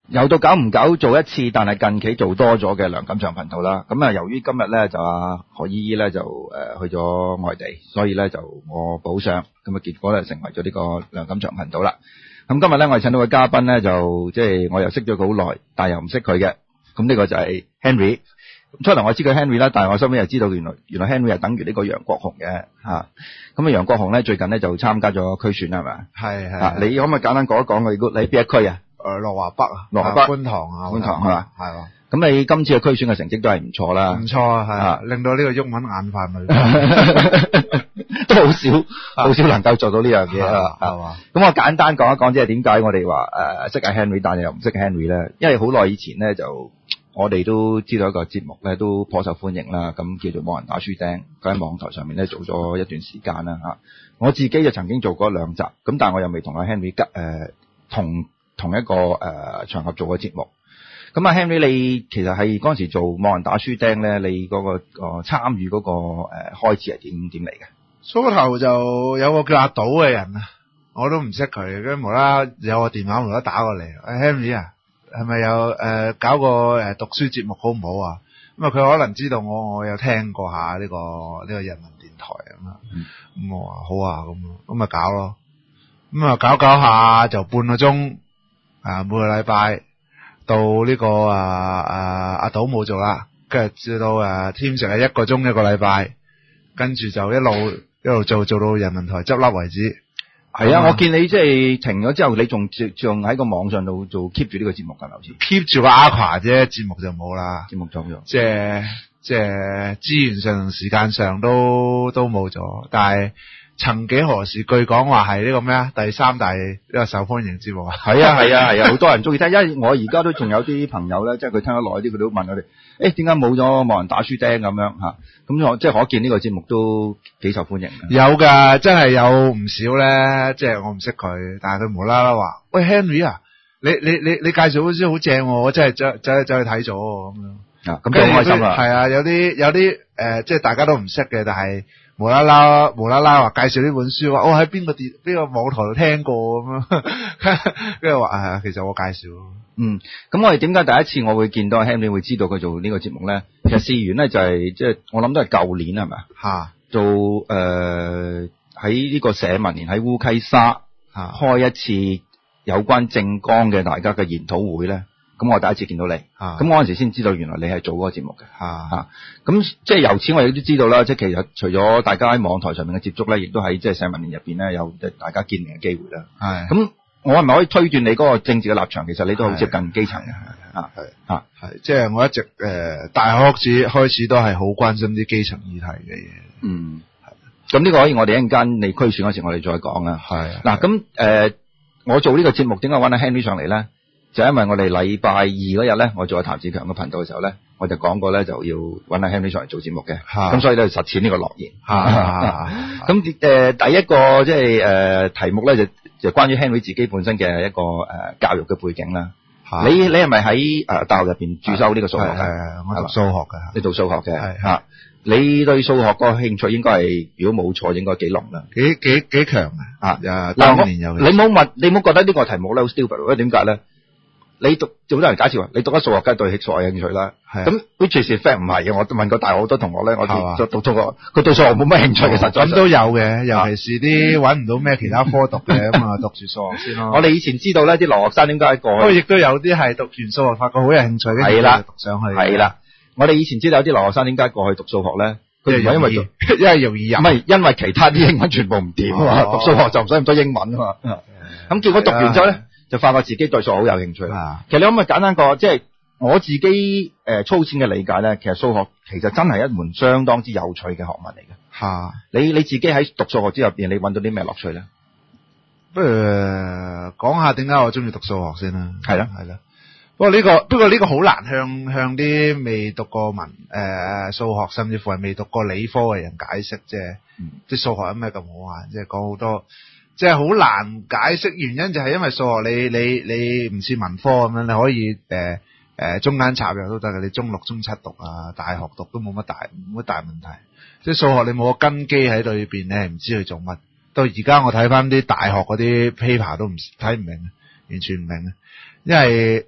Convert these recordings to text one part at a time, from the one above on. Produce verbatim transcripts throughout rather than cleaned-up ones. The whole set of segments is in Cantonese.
又到久唔久做一次，但係近期做多咗嘅梁錦祥頻道啦。咁啊，由於今日咧就阿何姨姨咧就誒去咗外地，所以咧就我補上，咁啊結果咧成為咗呢個梁錦祥頻道啦。咁今日咧我哋請到嘅嘉賓咧就即係我又識咗佢好耐，但係又唔識佢嘅。咁呢個就係 Henry。初頭我知佢 Henry 啦，但係我收尾又知道原來原來 Henry 係等於呢個楊國雄嘅嚇。咁啊楊國雄咧最近咧就參加咗區選係咪？ 係係、 啊。你可唔可以簡單講一講佢你邊一區啊？ 誒羅華北啊， 羅華北觀塘啊， 觀塘係嘛？ 係喎。 咁你今次嘅區選嘅成績都係唔錯啦。 唔錯啊，係啊，令到呢個毓民眼快咪都好少好少能夠做到呢樣嘢啊。 係嘛？ 咁我簡單講一講，即係點解我哋話誒識阿 Henry，但係又唔識 Henry 咧？因為好耐以前咧就。我哋都知道一個節目咧都頗受歡迎啦，咁叫做冇人打輸釘，佢喺網台上面咧做咗一段時間啦嚇。我自己就曾經做過兩集，咁但係我又未同阿 Henry 吉、呃、同同一個誒、呃、場合做過節目。咁阿 Henry 你其實係嗰陣時做冇人打輸釘咧，你嗰、嗰個個、呃、參與嗰、嗰個誒、呃、開始係點點嚟嘅？ 初頭就有個叫阿賭嘅人啊，我都唔識佢，跟住無啦有個電話無啦打過嚟，阿 Henry 啊。係咪有誒、呃、搞個誒讀書節目好唔好啊？咁啊佢可能知道我我有聽過下呢、呢個呢、呢個人民電台咁啊，咁、嗯、我話好啊，咁咁咪搞咯，咁啊搞搞下就半個鐘啊，每個禮拜到呢、呢個啊啊阿賭冇做啦，跟住至到誒添成係一個鐘一個禮拜，跟住就一路一路做做到人民台執笠為止。 係啊，我見你即係停咗之後，你仲仲喺個網上度做 keep 住呢個節目㗎，好似 keep 住個 Aqua 啫，節目就冇啦， 節目就冇， 即係即係資源上同時間上都都冇咗。但係曾幾何時，據講話係呢個咩啊？第三大呢個受歡迎節目啊！ 係啊係啊係啊，好多人中意聽，因為我而家都仲有啲朋友咧，即係佢聽得耐啲，佢都問我哋，誒點解冇咗冇人打輸釘咁樣嚇？咁我即係可見呢個節目都幾受歡迎嘅。 有㗎，真係有唔少咧，即係我唔識佢，但係佢無啦啦話：喂 Henry 啊，你你你你介紹好似好正喎，我真係走走走去睇咗咁樣。 啊，咁就好開心啦。 係啊，有啲有啲誒，即係大家都唔識嘅，但係無啦啦無啦啦話介紹呢本書，話我喺邊個電邊個網台度聽過咁樣，跟住話啊，其實我介紹。 嗯，咁我哋點解第一次我會見到 Henry 會知道佢做呢個節目咧？其實事緣咧就係即係我諗都係舊年係咪啊？做誒喺呢個社民連喺烏溪沙開一次有關政綱嘅大家嘅研討會咧。咁我第一次見到你，咁嗰陣時先知道原來你係做嗰個節目嘅，嚇咁即係由此我亦都知道啦。即係其實除咗大家喺網台上面嘅接觸咧，亦都喺即係社民連入邊咧有大家見面嘅機會啦。係咁，我係咪可以推斷你嗰個政治嘅立場？其實你都好接近基層嘅，啊係啊係， 即係我一直誒、呃、大學開始開始都係好關心啲基層議題嘅嘢。嗯，係。 咁呢個可以我哋一陣間你區選嗰時我哋再講啦。係嗱咁誒，我做呢個節目點解揾阿 Henry 上嚟咧？就因為我哋禮拜二嗰日咧，我做阿譚志強嘅頻道嘅時候咧，我就講過咧就要揾阿 Henry 上嚟做節目嘅，咁所以咧就實踐呢個諾言。咁誒、呃、第一個即係誒題目咧就就關於 Henry 自己本身嘅一個誒、呃、教育嘅背景啦。你你係咪喺誒大學入邊主修呢個數學嘅？ 係我讀數學嘅。 你讀數學嘅係嚇。你對數學個興趣應該係，如果冇錯，應該幾濃啦。 幾幾幾強啊！啊， 當年有。你冇問，你冇覺得呢個題目咧好 stupid？因為點解咧？你讀好多人解釋話，你讀咗數學梗係對數學有興趣啦。係。咁 which is fact 唔係嘅，我問過大學好多同學咧，我讀讀數學，佢對數學冇乜興趣嘅，實在。 咁都有嘅，尤其是啲揾唔到咩其他科讀嘅，咁啊讀住數學先咯。 我哋以前知道咧，啲留學生點解過去？ 不過亦都有啲係讀完數學發覺好有興趣， 係啦， 讀上去。 係啦，我哋以前知道有啲留學生點解過去讀數學咧？佢唔係因為因為容易入， 唔係因為其他啲英文全部唔掂啊嘛，讀數學就唔使咁多英文啊嘛。咁結果讀完之後咧，就發覺自己對數學好有興趣。其實你可唔可以簡單講，即係我自己誒粗淺嘅理解咧，其實數學其實真係一門相當之有趣嘅學問嚟嘅。嚇！你你自己喺讀數學之入邊，你揾到啲咩樂趣咧？ 不如講下點解我中意讀數學先啦。 係啦，係啦。 不過呢個不過呢個好難向向啲未讀過文誒數學，甚至乎係未讀過理科嘅人解釋，即係即係數學有咩咁好玩，即係講好多，即係好難解釋。原因就係因為數學你你你唔似文科咁樣，你可以誒誒、呃呃、中間插入都得嘅，你中六中七讀啊，大學讀都冇乜大冇乜大問題。即係數學你冇個根基喺裏邊，你係唔知佢做乜。到而家我睇翻啲大學嗰啲 paper 都唔睇唔明，完全唔明，因為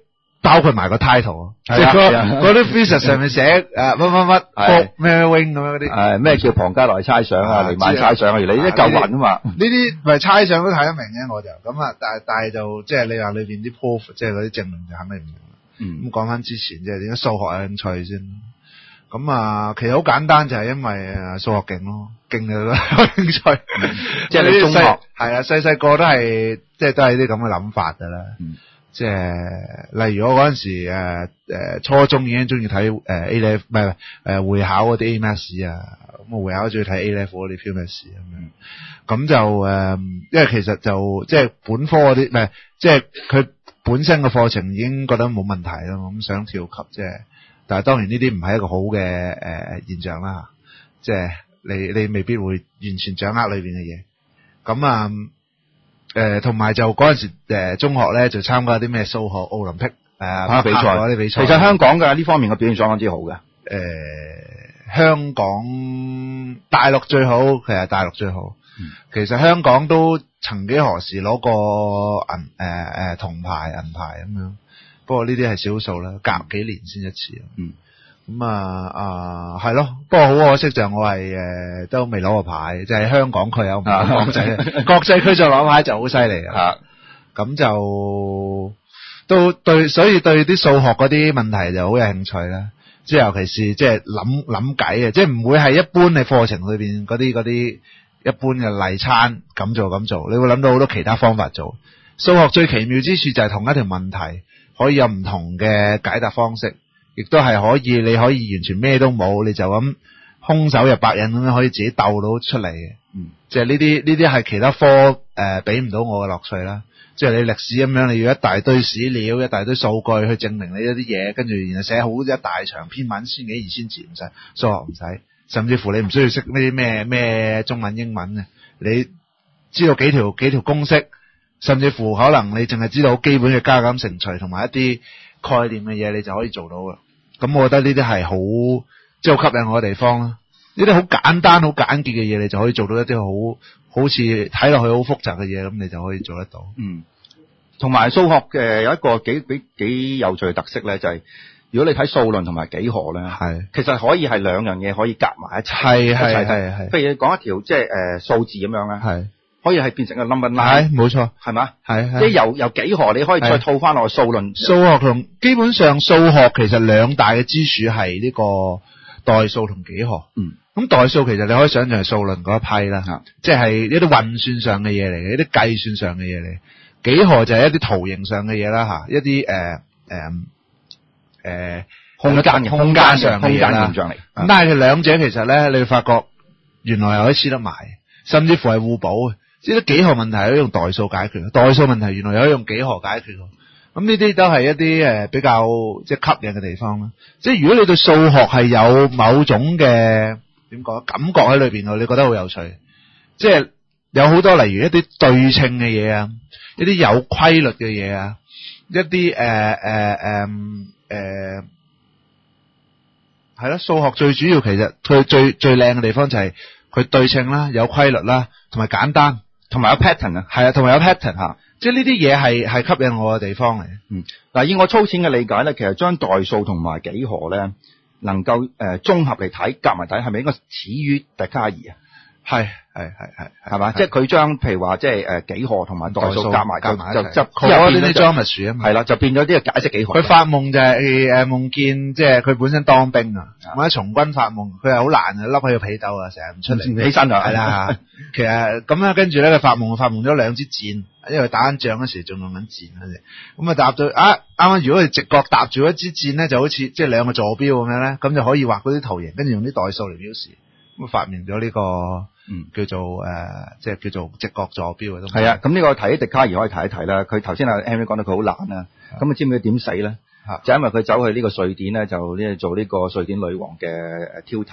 包括埋個 title， 即係嗰嗰啲 thesis 上面寫誒乜乜乜 book 咩 wing 咁樣嗰啲， 誒咩叫龐加萊猜想啊，尼曼猜想啊，原來呢啲夠運啊嘛。 呢啲咪猜想都睇得明嘅，我就咁啊，但係但係就即係你話裏邊啲 proof， 即係嗰啲證明就肯定唔明。 嗯， 咁講翻之前即係點解數學有興趣先？咁啊，其實好簡單，就係因為誒數學勁咯，勁就有興趣。 即係你中學係啊，細細個都係即係都係啲咁嘅諗法噶啦。 嗯即係例如我嗰陣時誒誒、呃、初中已經中意睇誒 A level 唔係誒會考嗰啲 A Maths 啊，咁我會考中意睇 A level 嗰啲 Pure Maths 咁樣，咁就誒、呃，因為其實就即係本科嗰啲唔係，即係佢本身嘅課程已經覺得冇問題咯，咁想跳級即係，但係當然呢啲唔係一個好嘅誒、呃、現象啦，即係你你未必會完全掌握裏邊嘅嘢，咁啊。誒，同埋就嗰陣時誒，中學咧就參加啲咩數學奧林匹誒比賽嗰啲比賽。 其實香港嘅呢方面嘅表現相當之好嘅。 誒，香港大陸最好，其實大陸最好。 嗯、 其實香港都曾幾何時攞過銀誒誒銅牌、銀牌咁樣。不過呢啲係少數啦，隔幾年先一次。 嗯。 咁啊啊係咯，不過好可惜就我係誒、呃、都未攞過牌，就係、是、香港區有唔係國際國際區就攞牌就好犀利啊！咁就都對，所以對啲數學嗰啲問題就好有興趣啦。即係尤其是即係諗諗計嘅，即係唔會係一般嘅課程裏邊嗰啲嗰啲一般嘅例餐咁做咁做，你會諗到好多其他方法做。數學最奇妙之處就係同一條問題可以有唔同嘅解答方式。亦都係可以，你可以完全咩都冇，你就咁空手入白刃咁樣可以自己鬥到出嚟嘅。嗯，即係呢啲呢啲係其他科誒俾唔到我嘅樂趣啦。即係你歷史咁樣，你要一大堆史料、一大堆數據去證明你一啲嘢，跟住然後寫好一大長篇文，千幾二千字唔使，數學唔使，甚至乎你唔需要識呢啲咩咩中文英文嘅，你知道幾條幾條公式，甚至乎可能你淨係知道基本嘅加減乘除同埋一啲概念嘅嘢，你就可以做到嘅。咁我覺得呢啲係好即係好吸引我嘅地方啦。呢啲好簡單、好簡潔嘅嘢，你就可以做到一啲好好似睇落去好複雜嘅嘢，咁你就可以做得到。嗯， 同埋數學嘅有一個幾幾幾有趣嘅特色咧，就係、是、如果你睇數論同埋幾何咧，係其實可以係兩樣嘢可以夾埋一齊，係係係係。譬如你講一條即係誒數字咁樣咧，係。可以係變成個 number line， 係冇錯，係嘛，係係， 即係由由幾何你可以再套翻落數論。 數學同基本上數學其實兩大嘅支柱係呢個代數同幾何。嗯，咁代數其實你可以想象係數論嗰一批啦，嗯、即係一啲運算上嘅嘢嚟嘅，一啲計算上嘅嘢嚟。幾何就係一啲圖形上嘅嘢啦，吓一啲誒誒誒空間空間上嘅嘢啦。咁、嗯、但係佢兩者其實咧，你會發覺原來又可以黐得埋，甚至乎係互補嘅。即係幾何問題可以用代數解決，代數問題原來又可以用幾何解決。咁呢啲都係一啲誒比較即係吸引嘅地方啦。即係如果你對數學係有某種嘅點講感覺喺裏邊，你覺得好有趣。即係有好多例如一啲對稱嘅嘢啊，一啲有規律嘅嘢啊，一啲誒誒誒誒係咯。數學最主要其實佢最最靚嘅地方就係佢對稱啦，有規律啦，同埋簡單。同埋有 pattern 啊，係啊，同埋有 pattern 吓，即係呢啲嘢係係吸引我嘅地方嚟。嗯，嗱，以我粗淺嘅理解咧，其實將代數同埋幾何咧，能夠誒綜合嚟睇，夾埋睇，係咪應該始於笛卡爾啊？係係係係係嘛？即係佢將譬如話即係誒幾何同埋代數夾埋夾埋就就有啲啲 geometry 啊嘛，係啦，就變咗啲解釋幾何。佢發夢就係誒夢見即係佢本身當兵啊，或者從軍發夢，佢係好難啊，笠喺個被竇啊，成日唔出嚟，唔起身啊，係啦。其實咁咧，跟住咧佢發夢，發夢咗兩支箭，因為打緊仗嗰時仲用緊箭嗰陣，咁啊搭咗啊啱啱如果佢直角搭住一支箭咧，就好似即係兩個坐標咁樣咧，咁就可以畫嗰啲圖形，跟住用啲代數嚟表示，咁啊發明咗呢個。嗯，叫做誒、呃，即係叫做直角坐標嘅都係啊。咁呢個提起笛卡爾可以提一提啦。佢頭先阿 Henry 講到佢好懶啊，咁你知唔知佢點死咧？就因為佢走去呢個瑞典咧，就呢做呢個瑞典女王嘅 tutor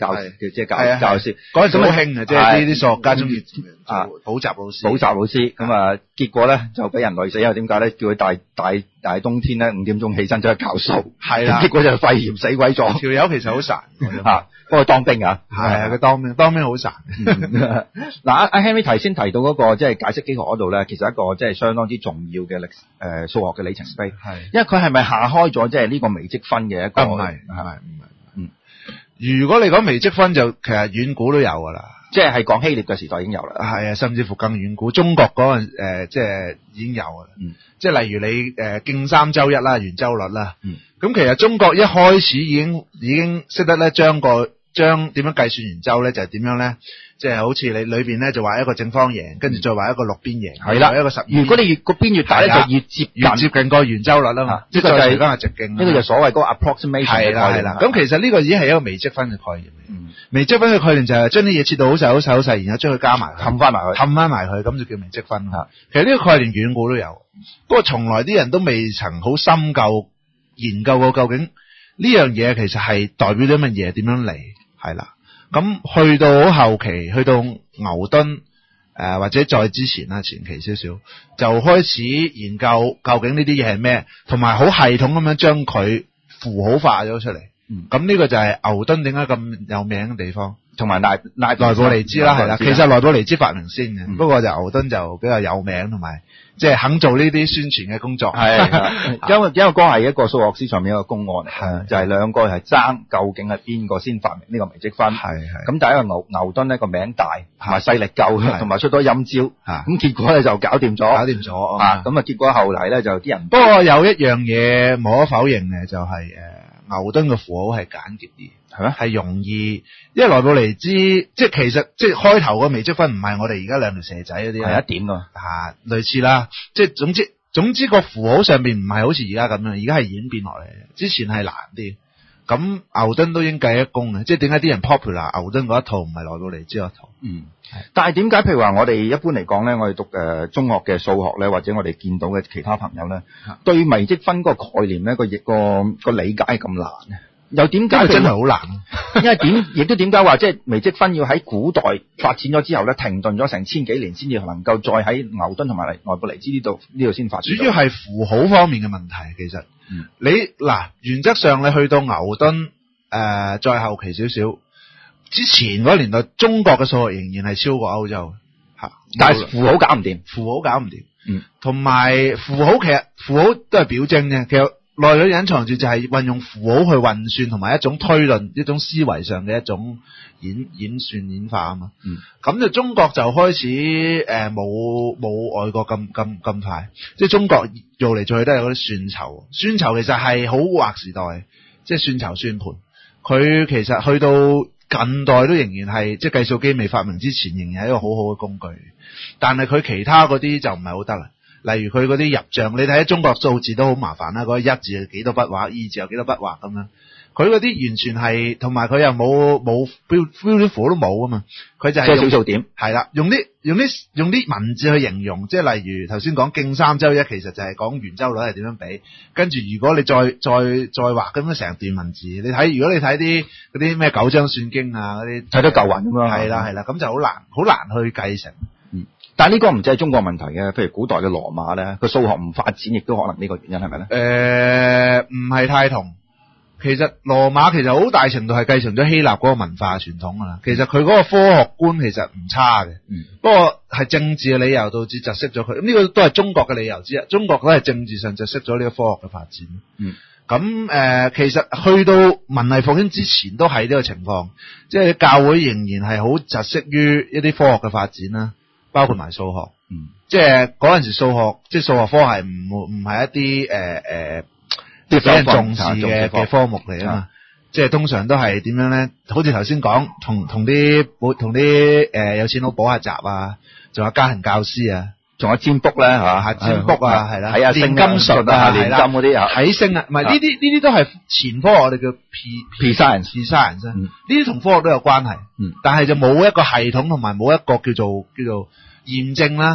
教即係教教師。 嗰陣時好興嘅，即係呢啲數學家中意啊補習老師。 補習老師咁啊，結果咧就俾人累死，因為點解咧？叫佢大大大冬天咧五點鐘起身走去教數，係啦，結果就肺炎死鬼咗。條友其實好孱嚇，不過當兵啊，係啊，佢當兵當兵好孱。嗱，阿阿 Henry 頭先提到嗰個即係解釋幾何嗰度咧，其實一個即係相當之重要嘅歷誒數學嘅里程碑，係因為佢係咪下開咗即係呢個微積分嘅一個？唔係，係咪？唔係，嗯。如果你講微積分就其實遠古都有㗎啦。即係係講希臘嘅時代已經有啦，係啊，甚至乎更遠古，中國嗰陣誒，即係已經有㗎啦。嗯，即係例如你誒徑三周一啦，圓周率啦。嗯，咁其實中國一開始已經已經識得咧將個將點樣計算圓周咧，就係點樣咧？即係好似你裏邊咧就畫一個正方形，跟住再畫一個六邊形，係啦，一個十二。如果你越個邊越大咧，就越接越接近個圓周率啦嘛。呢個就係講係直徑。呢個就所謂嗰個 approximation 係啦係啦。咁其實呢個已經係一個微積分嘅概念嚟。嗯，微積分嘅概念就係將啲嘢切到好細好細好細，然後將佢加埋，冚翻埋佢，冚翻埋佢，咁就叫微積分啦。其實呢個概念遠古都有，不過從來啲人都未曾好深究研究過究竟呢樣嘢其實係代表咗乜嘢，點樣嚟，係啦。咁去到好後期，去到牛頓誒、呃、或者再之前啦，前期少少就開始研究究竟呢啲嘢係咩，同埋好系統咁樣將佢符號化咗出嚟。嗯，咁呢個就係牛頓點解咁有名嘅地方，同埋奈奈奈布尼茲啦，係啦，其實奈布尼茲發明先嘅，嗯，不過就牛頓就比較有名，同埋即係肯做呢啲宣傳嘅工作。係，因為因為光係一個數學史上面一個公案嚟，係就係、是、兩個係爭究竟係邊個先發明呢個微積分。係係，咁但係因為牛牛頓呢個名大，同埋勢力夠，同埋出多陰招，咁結果咧就搞掂咗，搞掂咗啊！咁啊結果後嚟咧就啲人，不過有一樣嘢無可否認嘅就係、是、誒。牛頓嘅符號係簡潔啲，係咩？係容易，因為奈布尼茲即係其實即係開頭個微積分唔係我哋而家兩條蛇仔嗰啲，係一點㗎，嚇類似啦。即係總之總之個符號上邊唔係好似而家咁樣，而家係演變落嚟。之前係難啲，咁牛頓都應計一功嘅。即係點解啲人 popular 牛頓嗰一套唔係奈布尼茲嗰一套？嗯，但係點解譬如話我哋一般嚟講咧，我哋讀誒中學嘅數學咧，或者我哋見到嘅其他朋友咧，對微積分嗰個概念咧，個亦個個理解咁難咧？又點解真係好難？因為點亦都點解話即係微積分要喺古代發展咗之後咧，停頓咗成千幾年先至能夠再喺牛頓同埋奈布尼茲呢度呢度先發展。主要係符號方面嘅問題，其實、嗯、你嗱原則上你去到牛頓誒、呃、再後期少少。之前嗰年代，中國嘅數學仍然係超過歐洲吓，但係符號搞唔掂，符號搞唔掂，嗯，同埋符號其實符號都係表徵啫，其實內裏隱藏住就係運用符號去運算，同埋一種推論，一種思維上嘅一種演演算演化啊嘛，嗯，咁就中國就開始誒冇冇外國咁咁咁快，即係中國做嚟做去都係嗰啲算籌，算籌其實係好劃時代，即係算籌算盤，佢其實去到近代都仍然係即係計數機未發明之前，仍然係一個好好嘅工具。但係佢其他嗰啲就唔係好得啦。例如佢嗰啲入帳，你睇中國數字都好麻煩啦。嗰個一字係幾多筆畫，二字有幾多筆畫咁樣。佢嗰啲完全係，同埋佢又冇冇 beautiful 都冇啊嘛。佢就係即係小數點，係啦，用啲用啲用啲文字去形容，即係例如頭先講徑三周一，其實就係講圓周率係點樣比。跟住如果你再再再畫咁樣成段文字，你睇如果你睇啲嗰啲咩九章算經啊嗰啲，睇到舊雲咁樣，係啦係啦，咁就好難好難去繼承。嗯，但係呢個唔只係中國問題嘅，譬如古代嘅羅馬咧，個數學唔發展，亦都可能呢個原因係咪咧？誒，唔係太同。其實羅馬其實好大程度係繼承咗希臘嗰個文化傳統㗎啦。其實佢嗰個科學觀其實唔差嘅，嗯，不過係政治嘅理由導致窒息咗佢。咁呢個都係中國嘅理由之一。中國都係政治上窒息咗呢個科學嘅發展。嗯，咁誒、呃，其實去到文藝復興之前都係呢個情況，即係教會仍然係好窒息於一啲科學嘅發展啦，包括埋數學。嗯，即係嗰陣時數學，即係數學科係唔唔係一啲誒誒。呃啲俾人重視嘅嘅科目嚟啊嘛，即係通常都係點樣咧？好似頭先講，同同啲同啲誒有錢佬補下習啊，仲有家庭教師啊，仲有占卜咧係嘛，占卜啊係啦，睇下煉金術啊，煉金嗰啲啊，睇星啊，唔係呢啲呢啲都係前科學，我哋叫 P science，P science 呢啲同科學都有關係，嗯，但係就冇一個系統同埋冇一個叫做叫做驗證啦。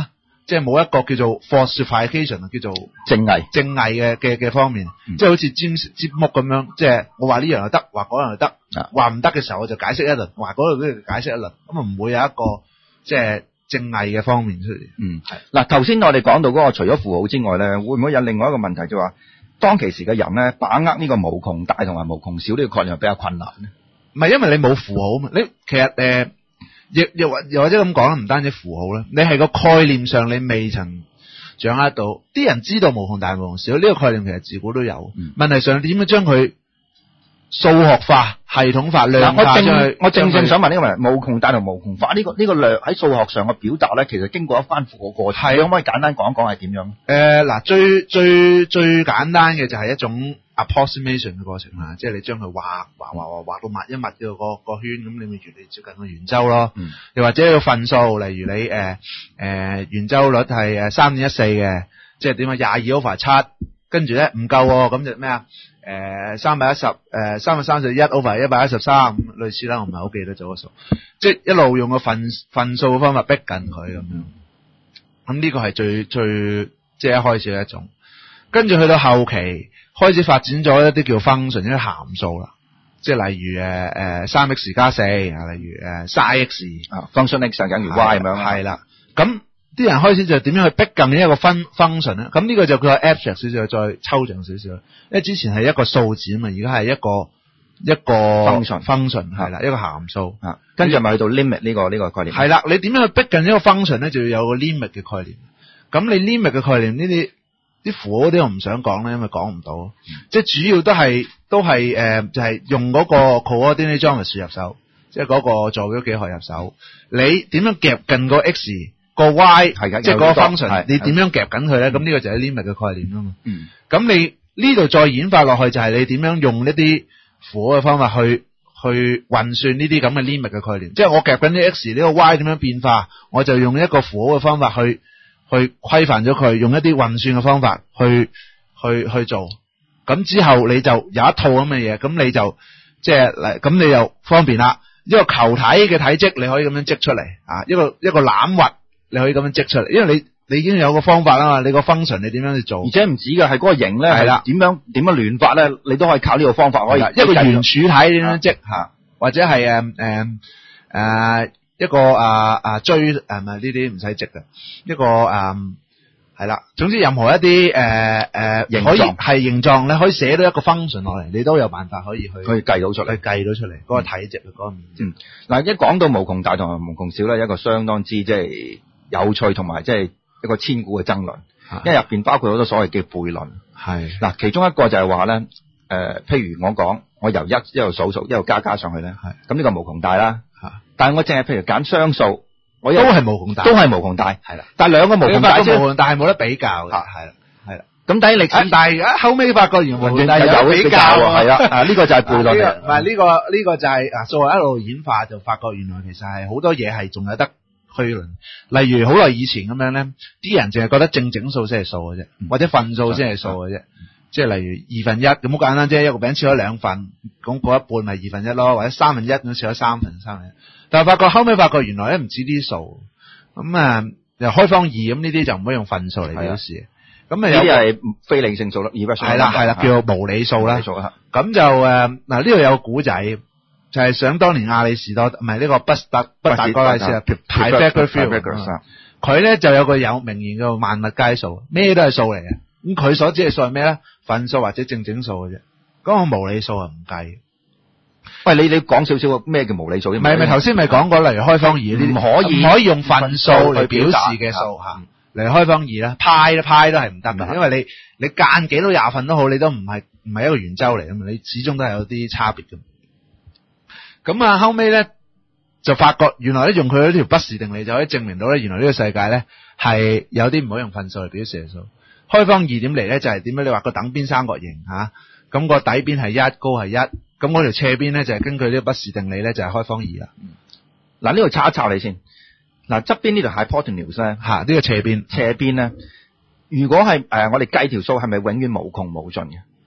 即係冇一個叫做 falsification 叫做正偽正偽嘅嘅嘅方面，嗯、即係好似占占卜咁樣，即係我話呢樣又得，話嗰樣又得，話唔得嘅時候我就解釋一輪，話嗰度都解釋一輪，咁啊唔會有一個即係正偽嘅方面出嚟。 嗯，係嗱，頭先我哋講到嗰個除咗符號之外咧，會唔會有另外一個問題就話，當其時嘅人咧，把握呢個無窮大同埋無窮小呢個概念係比較困難咧？ 唔係，因為你冇符號嘛，你其實誒。呃亦又或又或者咁講，唔單止符號啦，你係個概念上你未曾掌握到，啲人知道無窮大無窮小呢個概念其實自古都有，嗯、問題上點樣將佢數學化、系統化、量化？ 我正我正正想問呢個問題，無窮大同無窮化呢、這個呢、這個量喺數學上嘅表達咧，其實經過一番符號過程，你可唔可以簡單講一講係點樣？ 誒嗱、呃，最最最簡單嘅就係一種 approximation 嘅過程啦，即係你將佢畫畫畫畫畫到密一密嘅個個圈，咁你咪越嚟越接近個圓周咯。嗯、又或者一個分數，例如你誒誒、呃、圓周率係誒三點一四嘅，即係點啊？廿二 over 七，跟住咧唔夠喎，咁就咩啊？誒三百一十誒三百三十一 over 一百一十三，類似啦，我唔係好記得咗個數，即係一路用個分分數嘅方法逼近佢咁樣。咁呢個係最最即係一開始嘅一種，跟住去到後期開始發展咗一啲叫 function 一啲函數啦，即係例如誒誒三 x 加四啊，例如誒 sin x 啊 function x 等於 y 咁樣。 係啦，咁啲人開始就點樣去逼近呢一個 function 咧？咁呢個就叫 abstract 少少，再抽象少少。因為之前係一個數字啊嘛，而家係一個一個 function function 係啦，一個函數啊， 跟住咪去到 limit 呢個呢個概念。 係啦，你點樣去逼近呢個 function 咧？就要有個 limit 嘅概念。咁你 limit 嘅概念呢啲啲符號啲我唔想講咧，因為講唔到。嗯、即係主要都係都係誒、呃，就係、是、用嗰個 coordinate geometry 入手，即係嗰個坐標幾何入手。你點樣夾近個 x？個 y 係嘅，即係嗰個 function，你點樣夾緊佢咧？咁呢個就係 limit 嘅概念啊嘛。嗯。咁你呢度再演化落去，就係你點樣用一啲符號嘅方法去去運算呢啲咁嘅 limit 嘅概念。即係我夾緊啲 x，呢個 y 點樣變化，我就用一個符號嘅方法去去規範咗佢，用一啲運算嘅方法去去去做。咁之後你就有一套咁嘅嘢，咁你就即係嚟，咁你就方便啦。一個球體嘅體積你可以咁樣積出嚟啊，一個一個欖核。你可以咁樣積出嚟，因為你你已經有個方法啦嘛，你個 function 你點樣去做？而且唔止嘅，係嗰個形咧，係啦，點樣點樣亂發咧，你都可以靠呢個方法可以。 一個圓柱體點樣積吓，或者係誒誒誒一個啊啊錐誒唔係呢啲唔使積嘅，一個誒係啦，總之任何一啲誒誒形狀係形狀，你可以寫到一個 function 落嚟，你都有辦法可以去可以計到出嚟， 計到出嚟嗰個體積嗰個面積。 嗯，嗱一講到無窮大同埋無窮小咧，一個相當之即係有趣同埋即係一個千古嘅爭論，因為入邊包括好多所謂嘅悖論。係嗱，其中一個就係話咧，誒、呃，譬如我講，我由一一路數數一路加加上去咧，咁呢個無窮大啦。但係我淨係譬如揀雙數，我都係無窮大，都係無窮大，係啦。但係兩個無窮大，無窮大係冇得比較嘅，係啦，係啦。咁睇歷史，但係而家後尾發覺原來無窮大有比較，係啦，啊呢個就係悖論嚟。唔係呢個呢個就係啊，數學一路演化就發覺原來其實係好多嘢係仲有得。推論，例如好耐以前咁樣咧，啲人淨係覺得正整數先係數嘅啫，嗯、或者份數先係數嘅啫。即係例如二分一咁好簡單啫，一個餅切咗兩份，咁嗰一半咪二分一咯，或者三分一咁切咗三分三分一。但係發覺後尾發覺原來咧唔止啲數，咁啊又開方二咁呢啲就唔可以用份數嚟表示。咁啊有啲係非理性數咯，二不係啦係啦，叫做無理數啦。咁就誒嗱呢度有個古仔。就係想當年亞里士多德唔係呢個畢達畢達哥拉斯啊 Pythagoras 佢咧就有個有名言叫萬物皆數，咩都係數嚟嘅。咁佢所指嘅數係咩咧？份數或者正整數嘅啫。嗰個無理數係唔計。喂，你你講少少咩叫無理數？唔係咪頭先咪講過，例如開方二呢啲唔可以唔可以用份數嚟表示嘅數吓，例如開方二啦，派啦派都係唔得嘅，因為你你間幾多廿份都好，你都唔係唔係一個圓周嚟噶嘛，你始終都係有啲差別嘅。咁啊，後尾咧就發覺原來咧用佢嗰條不時定理就可以證明到咧，原來呢個世界咧係有啲唔可以用份數嚟表示嘅數。開方二點嚟咧就係點樣？你話個等邊三角形吓，咁個底邊係一，高係一，咁嗰條斜邊咧就係根據呢個不時定理咧就係開方二啦。嗱呢度插一插你先。嗱側邊呢條 hypotenuse 咧吓，呢個斜邊斜邊咧，如果係誒、呃、我哋計條數係咪永遠無窮無盡嘅？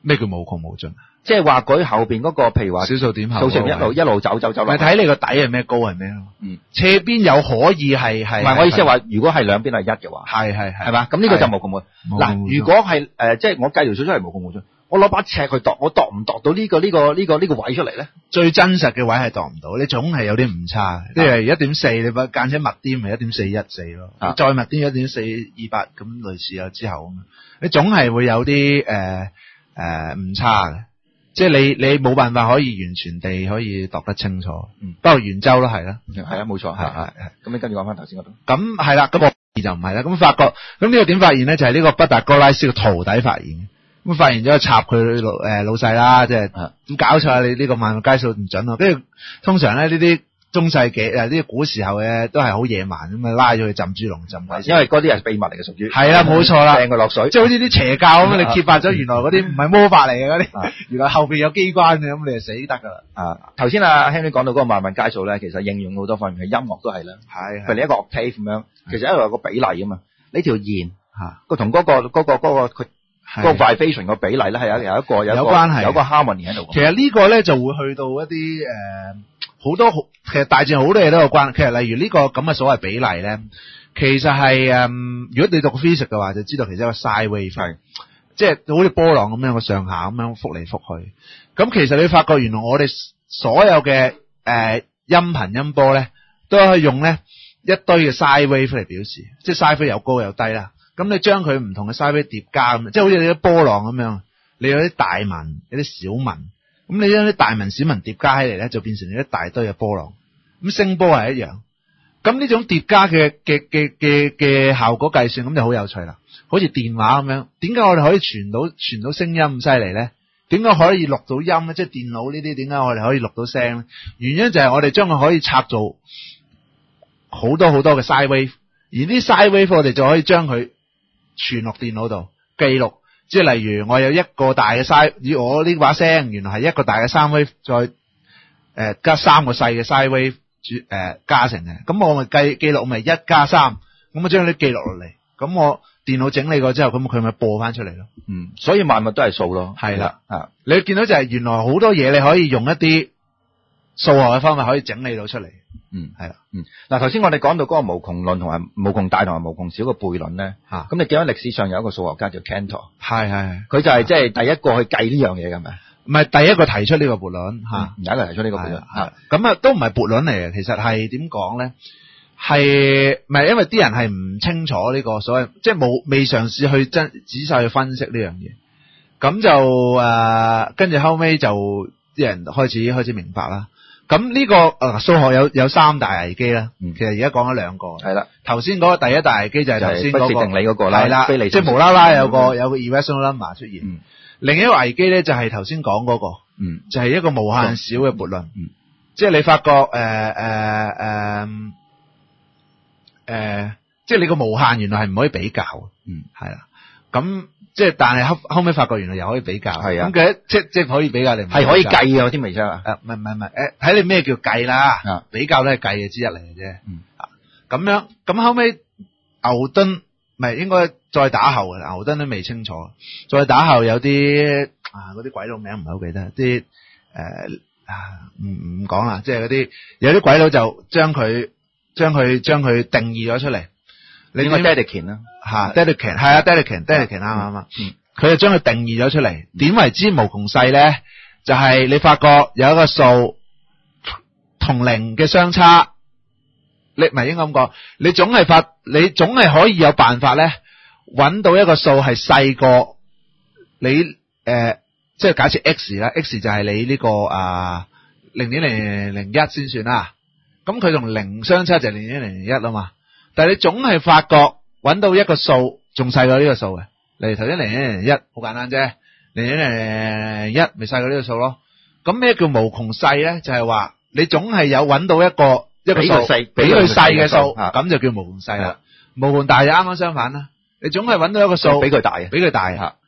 咩叫無窮無盡？ 即係話佢後邊嗰個，譬如話小數點後， 數成一路一路走走走落。 咪睇你個底係咩高係咩咯？嗯，斜邊有可以係係。 唔係我意思係話，如果係兩邊係一嘅話， 係係係， 係嘛？咁呢個就無窮無盡。嗱，如果係誒，即係我計條數出嚟無窮無盡，我攞把尺去度，我度唔度到呢個呢個呢個呢個位出嚟咧？ 最真實嘅位係度唔到，你總係有啲誤差，即係一點四，你把間尺密啲咪一點四一四咯，再密啲一點四二八咁類似啊之後咁，你總係會有啲誒誒誤差嘅。即係你你冇辦法可以完全地可以度得清楚，嗯，不過圓周都係啦， 係啊冇錯，係係係，咁你跟住講翻頭先嗰度， 咁係啦，咁我就唔係啦，咁發覺咁呢個點發現咧？就係呢個畢達哥拉斯嘅徒弟發現，咁發現咗插佢老誒老細啦，即係咁搞錯啊！你呢個萬物皆數唔準咯，跟住通常咧呢啲中世紀誒呢啲古時候嘅都係好野蠻咁啊，拉咗去浸豬籠浸鬼， 因為嗰啲係秘密嚟嘅，屬於係啦，冇錯啦， 掟佢落水， 即係好似啲邪教咁，你揭發咗原來嗰啲唔係魔法嚟嘅嗰啲，原來後邊有機關嘅，咁你就死得噶啦。 啊，頭先阿 Henry 講到嗰個萬物皆數咧，其實應用好多方面，係音樂都係啦， 係， 譬如你一個 octave 咁樣，其實一路有個比例啊嘛，呢條弦個同嗰個嗰個嗰個佢嗰個 vibration 個比例咧係有有一個有關係，有個 harmony 喺度。 其實呢個咧就會去到一啲誒好多好，其實大致好多嘢都有關。其實例如呢個咁嘅所謂比例咧，其實係誒，如果你讀 physics 嘅話，就知道其實一個 sine wave，係即係好似波浪咁樣個上下咁樣覆嚟覆去。咁其實你發覺原來我哋所有嘅誒、呃、音頻音波咧，都可以用咧一堆嘅 sine wave 嚟表示，即係 sine wave 有高有低啦。咁你將佢唔同嘅 sine wave 疊加咁，即係好似你啲波浪咁樣，你有啲大紋，有啲小紋，咁你將啲大紋小紋疊加起嚟咧，就變成一大堆嘅波浪。咁聲波係一樣，咁呢種疊加嘅嘅嘅嘅嘅效果計算，咁就好有趣啦。好似電話咁樣，點解我哋可以傳到傳到聲音咁犀利咧？點解可以錄到音咧？即係電腦呢啲，點解我哋可以錄到聲咧？原因就係我哋將佢可以拆做好多好多嘅 sine wave，而啲 sine wave 我哋就可以將佢傳落電腦度記錄。即係例如我有一個大嘅 sine，以我呢把聲原來係一個大嘅 sine wave，再誒、呃、加三個細嘅 sine wave 誒、呃、加成嘅。咁我咪計記錄咪一加三，咁我將啲記錄落嚟，咁我電腦整理過之後，咁佢咪播翻出嚟咯。 嗯，所以萬物都係數咯。 係啦，啊，你見到就係原來好多嘢你可以用一啲數學嘅方法可以整理到出嚟。 嗯， 係啦， 嗯，嗱，頭先我哋講到嗰個無窮論同埋無窮大同埋無窮小嘅悖論咧，吓、啊，咁你記得歷史上有一個數學家叫 Cantor， 係係， 佢就係即係第一個去計呢樣嘢嘅，咪？ 唔係第一個提出呢個悖論吓， 第一個提出呢個悖論吓， 咁啊都唔係悖論嚟嘅，其實係點講咧？係唔係因為啲人係唔清楚呢個所謂，即係冇未嘗試去真仔細去分析呢樣嘢，咁就誒跟住後尾就啲人開始開始明白啦。咁呢、這個誒數、呃、學有有三大危機啦，嗯、其實而家講咗兩個，係啦。頭先嗰個第一大危機就係頭先嗰個不設定理嗰個啦，係啦，即係無啦啦有個、嗯、有個 irrational number 出現。嗯、另一個危機咧就係頭先講嗰個，嗯、就係、是、一個無限小嘅悖論，嗯、即係你發覺誒誒誒誒，即係你個無限原來係唔可以比較，嗯，係啦，咁。即係，但係後後尾發覺原來又可以比較，係啊，咁嘅即即可以比較，你係可以計嘅，有啲微商啊，誒，唔係唔係唔係，誒，睇你咩叫計啦，啊，比較咧係計嘅之一嚟嘅啫，嗯，啊，咁樣，咁後尾牛頓，唔係應該再打後嘅，牛頓都未清楚，再打後有啲啊嗰啲鬼佬名唔係好記得，啲誒啊唔唔講啦，即係嗰啲有啲鬼佬就將佢將佢將佢定義咗出嚟。你應該 Dedekind 啦，吓 Dedekind 係啊 Dedekind Dedekind 啱啱啱，嗯，佢就將佢定義咗出嚟。點為之無窮細咧？就係、是、你發覺有一個數同零嘅相差，你唔係應該咁講，你總係發，你總係可以有辦法咧，搵到一個數係細過你誒、呃，即係假設 x 啦 ，x 就係你呢、這個啊零點零零零一先算啦。咁佢同零相差就係零點零零一啊嘛。但係你總係發覺揾到一個數仲細過呢個數嘅，例如頭先零點零一，好簡單啫，零點零一咪細過呢個數咯。咁咩叫無窮細咧？就係話你總係有揾到一個一個數比佢細嘅數，咁就叫無窮細啦。無窮大就啱啱相反啦，你總係揾到一個數比佢大嘅，比佢大吓。係，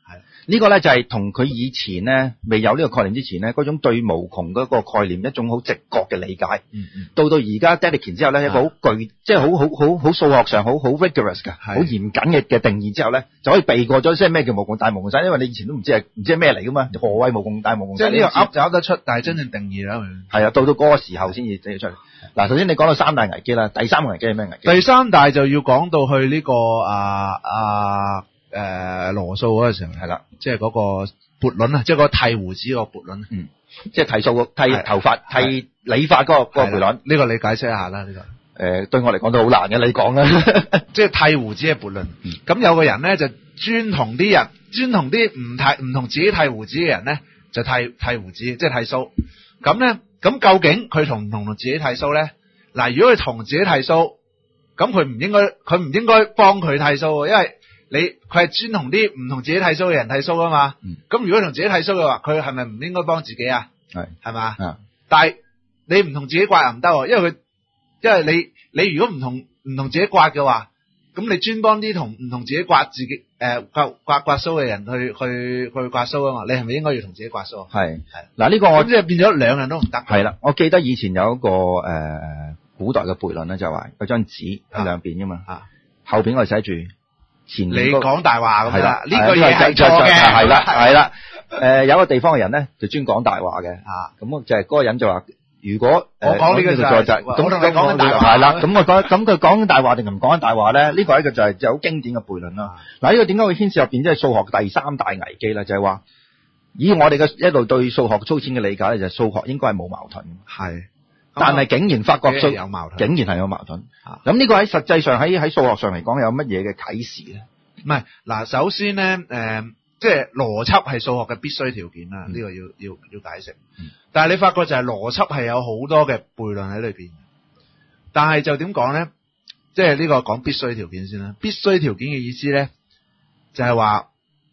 呢個咧就係同佢以前咧未有呢個概念之前咧嗰種對無窮嗰個概念一種好直覺嘅理解。 嗯嗯。 到到而家 Dedekind 之後咧，一個好具即係好好好好數學上好好 rigorous 嘅，好嚴謹嘅嘅定義之後咧，就可以避過咗即係咩叫無窮大無窮細，因為你以前都唔知係唔知係咩嚟噶嘛，何謂無窮大無窮細？ 即係呢個噏就噏得出，但係真正定義啦。 係啊，到到嗰個時候先至整出嚟。嗱，頭先你講到三大危機啦，第三個危機係咩危機？ 第三大就要講到去呢、這個啊啊誒羅素嗰個時候係啦，即係嗰個撥輪啊，即係嗰個剃鬍子個撥輪，嗯， 即係剃數剃頭髮剃理髮嗰個嗰個撥輪。呢個你解釋一下啦，呢、這個誒、 呃、對我嚟講都好難嘅，你講啦， 即係剃鬍子嘅撥輪。咁、嗯、有個人咧就專同啲人，專同啲唔剃唔同自己剃鬍子嘅人咧，就剃剃鬍子，即係剃鬚。咁咧。咁究竟佢同唔同自己剃鬚咧？嗱，如果佢同自己剃鬚，咁佢唔應該，佢唔應該幫佢剃鬚，因為你佢係專同啲唔同自己剃鬚嘅人剃鬚啊嘛。咁、嗯、如果同自己剃鬚嘅話，佢係咪唔應該幫自己啊？係係嘛？但係你唔同自己刮又唔得，因為佢，因為你你如果唔同唔同自己刮嘅話，咁你專幫啲同唔同自己刮自己誒、呃、刮刮刮鬚嘅人去去去刮鬚啊嘛？你係咪應該要同自己刮鬚？係係嗱，呢個我咁即係變咗兩人都唔得。係啦， 我記得以前有一個誒、呃、古代嘅悖論咧，就係話有張紙喺兩邊噶嘛，啊、後邊我哋寫住前面、那個。你講大話咁啦，呢個嘢係錯嘅。係啦係啦，誒、呃、有個地方嘅人咧就專講大話嘅，啊咁就係嗰個人就話。如果我講呢個就係咁，我同你講緊大話係啦。咁我講咁佢講緊大話定係唔講緊大話咧？呢個係一個就係就好經典嘅悖論啦。嗱，呢個點解會牽涉入邊即係數學第三大危機咧？就係話以我哋嘅一路對數學粗淺嘅理解咧，就係數學應該係冇矛盾。係，但係竟然發覺數有矛盾，竟然係有矛盾。咁呢個喺實際上喺喺數學上嚟講有乜嘢嘅啟示咧？唔係嗱，首先咧誒。呃即係邏輯係數學嘅必須條件啦，呢、嗯這個要要要解釋、嗯。但係你發覺就係邏輯係有好多嘅悖論喺裏邊。但係就點講咧？即係呢個講必須條件先啦。必須條件嘅意思咧，就係話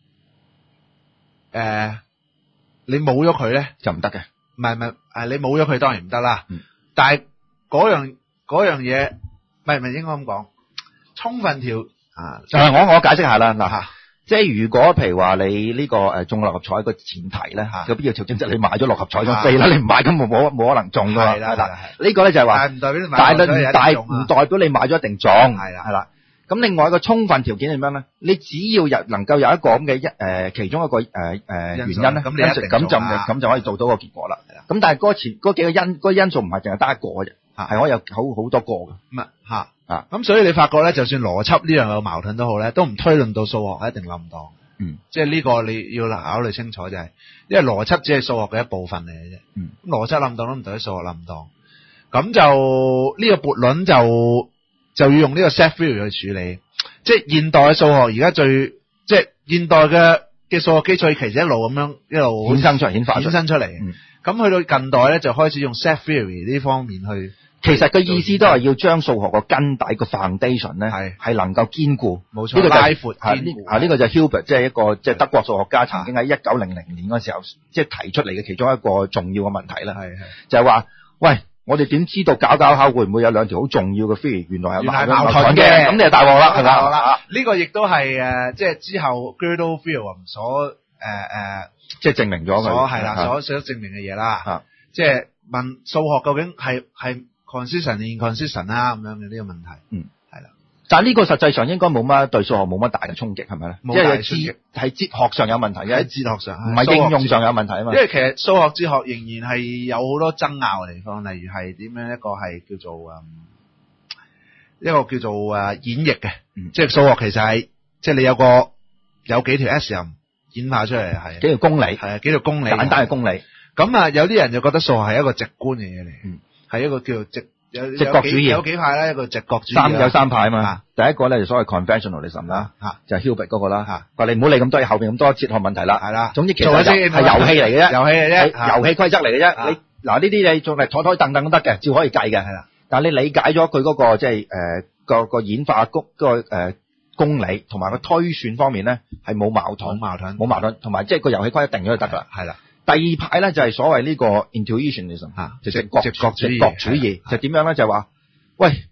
誒，你冇咗佢咧就唔得嘅。唔係唔係誒，你冇咗佢當然唔得啦。嗯、但係嗰樣嗰樣嘢，唔係唔係應該咁講，充分條啊。就係我我解釋下啦嗱吓。即係如果譬如話你呢個誒中六合彩個前提咧嚇，有必要條件就你買咗六合彩張飛啦，你唔買咁冇冇冇可能中㗎嘛。係啦，嗱呢個咧就係話，但係唔代表你買咗一定中，唔代表你買咗一定中。係啦，係啦。咁另外一個充分條件係咩咧？你只要有能夠有一個咁嘅一誒其中一個誒誒原因咧，咁你咁就咁就可以做到個結果啦。咁但係嗰前嗰幾個因嗰個因素唔係淨係得一個嘅啫，係可以有好好多個嘅。咁啊嚇。啊，咁所以你發覺咧，就算邏輯呢樣有矛盾都好咧，都唔推論到數學一定冧當。嗯，即係呢個你要考慮清楚就係、是，因為邏輯只係數學嘅一部分嚟嘅啫。嗯，邏輯冧當都唔代表數學冧當。咁就呢、這個悖論就就要用呢個 set theory 去處理。即係現代嘅數學而家最即係現代嘅嘅數學基礎其實一路咁樣一路衍生出嚟，衍化衍生出嚟。嗯，咁去到近代咧就開始用 set theory 呢方面去。其實個意思都係要將數學個根底個 foundation 咧係係能夠堅固，冇錯，呢、這個就拉闊堅固。啊，呢、這個就係 Hilbert 即係一個即係德國數學家，曾經喺一九零零年嗰時候即係提出嚟嘅其中一個重要嘅問題啦。係係就係、是、話，喂，我哋點知道搞搞下會唔會有兩條好重要嘅 theory 原來係矛盾嘅？咁你就大鑊啦，係嘛？啦，呢個亦都係誒，即係之後 Gödel theorem 所誒誒，即係證明咗佢係啦，所所證明嘅嘢啦。即係問數學究竟係係 consistent inconsistent 啦咁樣嘅呢個問題，嗯，係啦。但係呢個實際上應該冇乜對數學冇乜大嘅衝擊，係咪咧？冇大嘅衝擊，喺哲學上有問題嘅，喺哲學上唔係應用上有問題啊嘛。因為其實數學哲學仍然係有好多爭拗嘅地方，例如係點樣一個係叫做嗯一個叫做誒演繹嘅，嗯，即係數學其實係即係你有個有幾條 S 音演化出嚟係幾條公理，係啊幾條公理簡單嘅公理。咁啊有啲人就覺得數學係一個直觀嘅嘢嚟，嗯。係一個叫做直有直覺主義，有幾派咧？一個直覺主義，三有三派啊嘛。啊第一個咧就所謂 conventionalism 啦，嚇就係 Hilbert 嗰個啦，嚇話你唔好理咁多，後邊咁多哲學問題啦，係啦。總之其實係遊戲嚟嘅啫，遊戲嘅啫，遊戲規則嚟嘅啫。你嗱呢啲你仲係台台凳凳都得嘅，照可以計嘅，係啦。但係你理解咗佢嗰個即係誒個個演化公嗰個誒公理同埋個推算方面咧係冇矛盾，冇矛盾，冇矛盾，同埋即係個遊戲規則定咗就得啦，係啦。第二派咧就係所謂呢個 intuitionism 嚇，就直覺直覺主義，直覺主義就點樣咧？就話喂，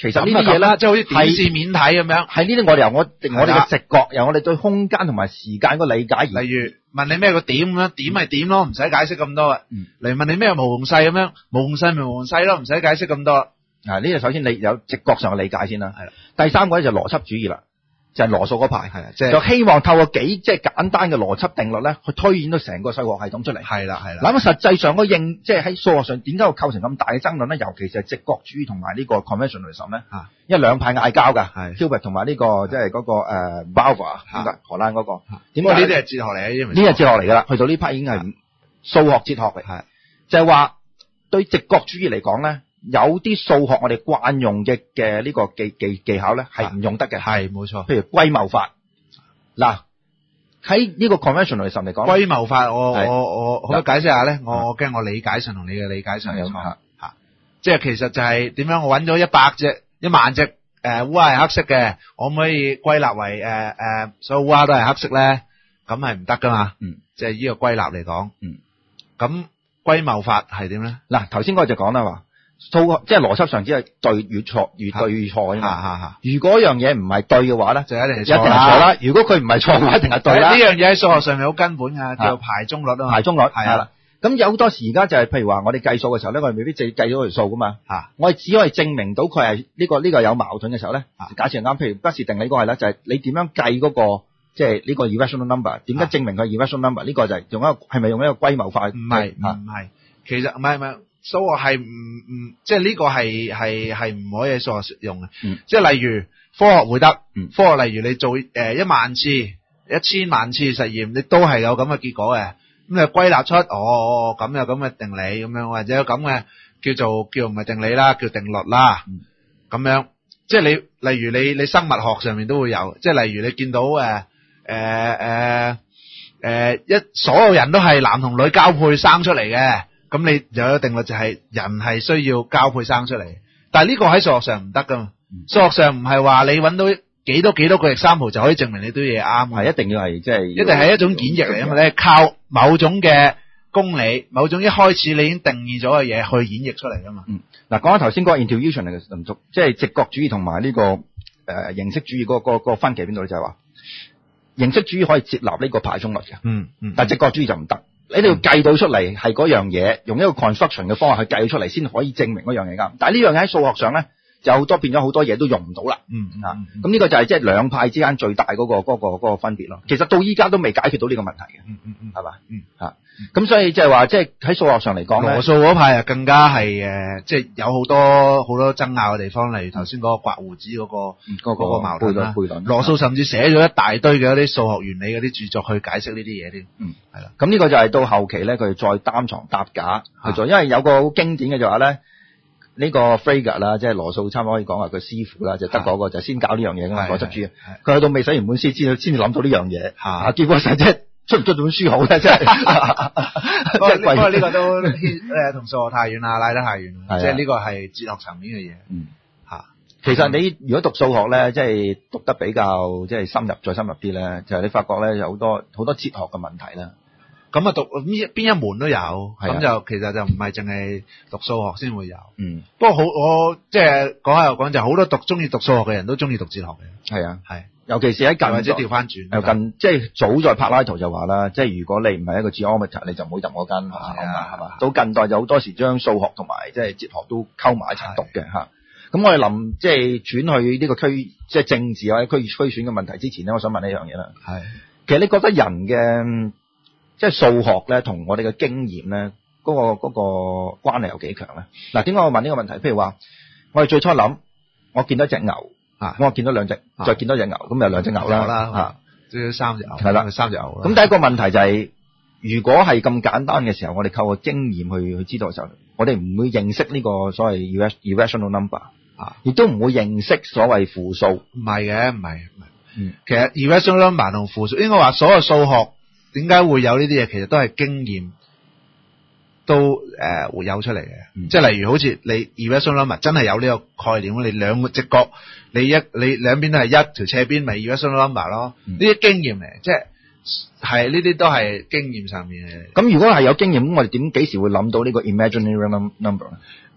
其實呢啲嘢咧， 即係好似電視面睇咁樣， 係呢啲我哋由我我哋嘅直覺，由我哋對空間同埋時間個理解而。 例如問你咩個點咁樣，點係點咯，唔使解釋咁多啊。嚟、嗯、問你咩無窮細咁樣，無窮細咪無窮細咯，唔使解釋咁多。啊， 呢個首先你有直覺上嘅理解先啦。係啦。第三個咧就邏輯主義啦。就係羅素嗰排，係啊，即係就希望透過幾即係簡單嘅邏輯定律咧，去推演到成個數學系統出嚟。係啦，係啦。咁實際上個應即係喺數學上點解會構成咁大嘅爭論咧？尤其是係直覺主義同埋呢個 conventionalism 咧，嚇，因為兩派嗌交㗎，係 Hilbert 同埋呢個即係嗰個誒 Bauer 荷蘭嗰個。點解呢啲係哲學嚟嘅？呢啲係哲學嚟㗎啦。去到呢批已經係數學哲學嚟，係就係話對直覺主義嚟講咧。有啲數學我哋慣用嘅嘅呢個技技技巧咧係唔用得嘅，係冇錯。譬如歸謬法，嗱喺呢個 conventionalism 嚟講，歸謬法我我我可唔可以解釋下咧？我我驚我理解上同你嘅理解上有錯嚇，即係其實就係點樣？我揾咗一百隻、一萬隻誒烏鴉係黑色嘅，我可唔可以歸納為誒誒、呃、所有烏鴉都係黑色咧？咁係唔得噶嘛？嗯，即係呢個歸納嚟講，嗯，咁歸謬法係點咧？嗱，頭先嗰個就講啦話。數學即係邏輯上只係對與錯，與對與錯啫嘛。如果樣嘢唔係對嘅話咧，就一定係錯啦。如果佢唔係錯嘅話，一定係對啦。呢樣嘢喺數學上面好根本㗎，叫排中率啊嘛。排中率係啦。咁有好多時而家就係譬如話我哋計數嘅時候咧，我哋未必淨計咗條數噶嘛。我哋只可以證明到佢係呢個呢個有矛盾嘅時候咧，假設係啱。譬如不是定理嗰個係咧，就係你點樣計嗰個即係呢個 irrational number？ 點解證明佢係 irrational number？ 呢個就係用一個係咪用一個歸謬法？唔係唔係，其實唔係唔係。數學係唔唔，即係呢個係係係唔可以喺數學用嘅。嗯，即係例如科學會得，嗯，科學例如你做誒、呃、一萬次、一千萬次實驗，你都係有咁嘅結果嘅。咁你歸納出哦咁有咁嘅定理咁樣，或者有咁嘅叫做叫唔係定理啦，叫定律啦。嗯，咁樣即係你例如你你生物學上面都會有，即係例如你見到誒誒誒誒一所有人都係男同女交配生出嚟嘅。咁你有一個定律就係人係需要交配生出嚟，但係呢個喺數學上唔得噶嘛。數學上唔係話你揾到幾多幾多個 example 就可以證明你堆嘢啱，係一定要係即係一定係一種演繹嚟，因為你係靠某種嘅公理，某種一開始你已經定義咗嘅嘢去演繹出嚟噶嘛。嗯，嗱講翻頭先嗰個 intuition 嚟嘅民族，即係直覺主義同埋呢個誒、呃、形式主義嗰、嗰個、嗰個分歧邊度咧？就係話形式主義可以接納呢個排中率嘅，嗯嗯，但係直覺主義就唔得。你哋要計到出嚟係嗰樣嘢，用一個 construction 嘅方法去計到出嚟，先可以證明嗰樣嘢啱。但係呢樣嘢喺數學上咧，就好多變咗好多嘢都用唔到啦。嗯啊，咁、嗯、呢個就係即係兩派之間最大嗰、嗰個嗰、嗰個嗰、嗰個分別咯。其實到依家都未解決到呢個問題嘅。嗯嗯嗯，係嘛？嗯嚇。咁所以即係話，即係喺數學上嚟講咧，羅素嗰派啊更加係誒，即係有好多好多爭拗嘅地方，例如頭先嗰個刮胡子嗰、嗰個嗰、嗯嗰個嗰個矛盾啦。羅素甚至寫咗一大堆嘅一啲數學原理嗰啲著作去解釋呢啲嘢添。嗯，係啦。咁呢個就係到後期咧，佢哋再擔床搭架去做，因為有個好經典嘅就話咧。呢、這個 Frege 啦，即係羅素差唔多可以講話佢師傅啦，就德國個就先搞呢樣嘢噶嘛，邏輯主義。佢去到未寫完本書，先先至諗到呢樣嘢。啊，結果實即係出唔出本書好咧，真係。不過不過呢個都誒同數學太遠啦，拉得太遠。即係呢個係哲學層面嘅嘢。嗯，嚇。其實你如果讀數學咧，即係讀得比較即係深入，再深入啲咧，就係、是、你發覺咧有好多好多哲學嘅問題啦。咁啊讀邊邊一門都有，咁就其實就唔係淨係讀數學先會有。嗯，不過好我即係講下又講，就好多讀中意讀數學嘅人都中意讀哲學嘅。係啊，係，尤其是喺近或者調翻轉。又近即係早在柏拉圖就話啦，即係如果你唔係一個 geometer，你就唔好入我間學校嘛，係嘛？到近代就好多時將數學同埋即係哲學都溝埋一齊讀嘅嚇。咁我哋臨即係轉去呢個區即係政治或者區區選嘅問題之前咧，我想問呢樣嘢啦。係，其實你覺得人嘅即係數學咧，同我哋嘅經驗咧，嗰、嗰個嗰、嗰個關係有幾強咧？嗱，點解我問呢個問題？譬如話，我哋最初諗，我見到隻牛，啊，我見到兩隻，再見到隻牛，咁有兩隻牛啦，嚇，即係三隻牛，係啦，三隻牛。咁第一個問題就係、係，如果係咁簡單嘅時候，我哋靠個經驗去去知道嘅時候，我哋唔會認識呢個所謂 irrational number，啊，亦都唔會認識所謂負數。唔係嘅，唔係，唔係，嗯，其實 irrational number 同負數，應該話所有數學。點解會有呢啲嘢？其實都係經驗都誒、呃、會有出嚟嘅、嗯，即係例如好似你 irrational number 真係有呢個概念，你兩個直角，你一你兩邊都係一條斜邊，咪 irrational number 咯。呢、嗯、啲經驗嚟，即係係呢啲都係經驗上面嘅。咁如果係有經驗，咁我哋點幾時會諗到呢個 imaginary number 咧？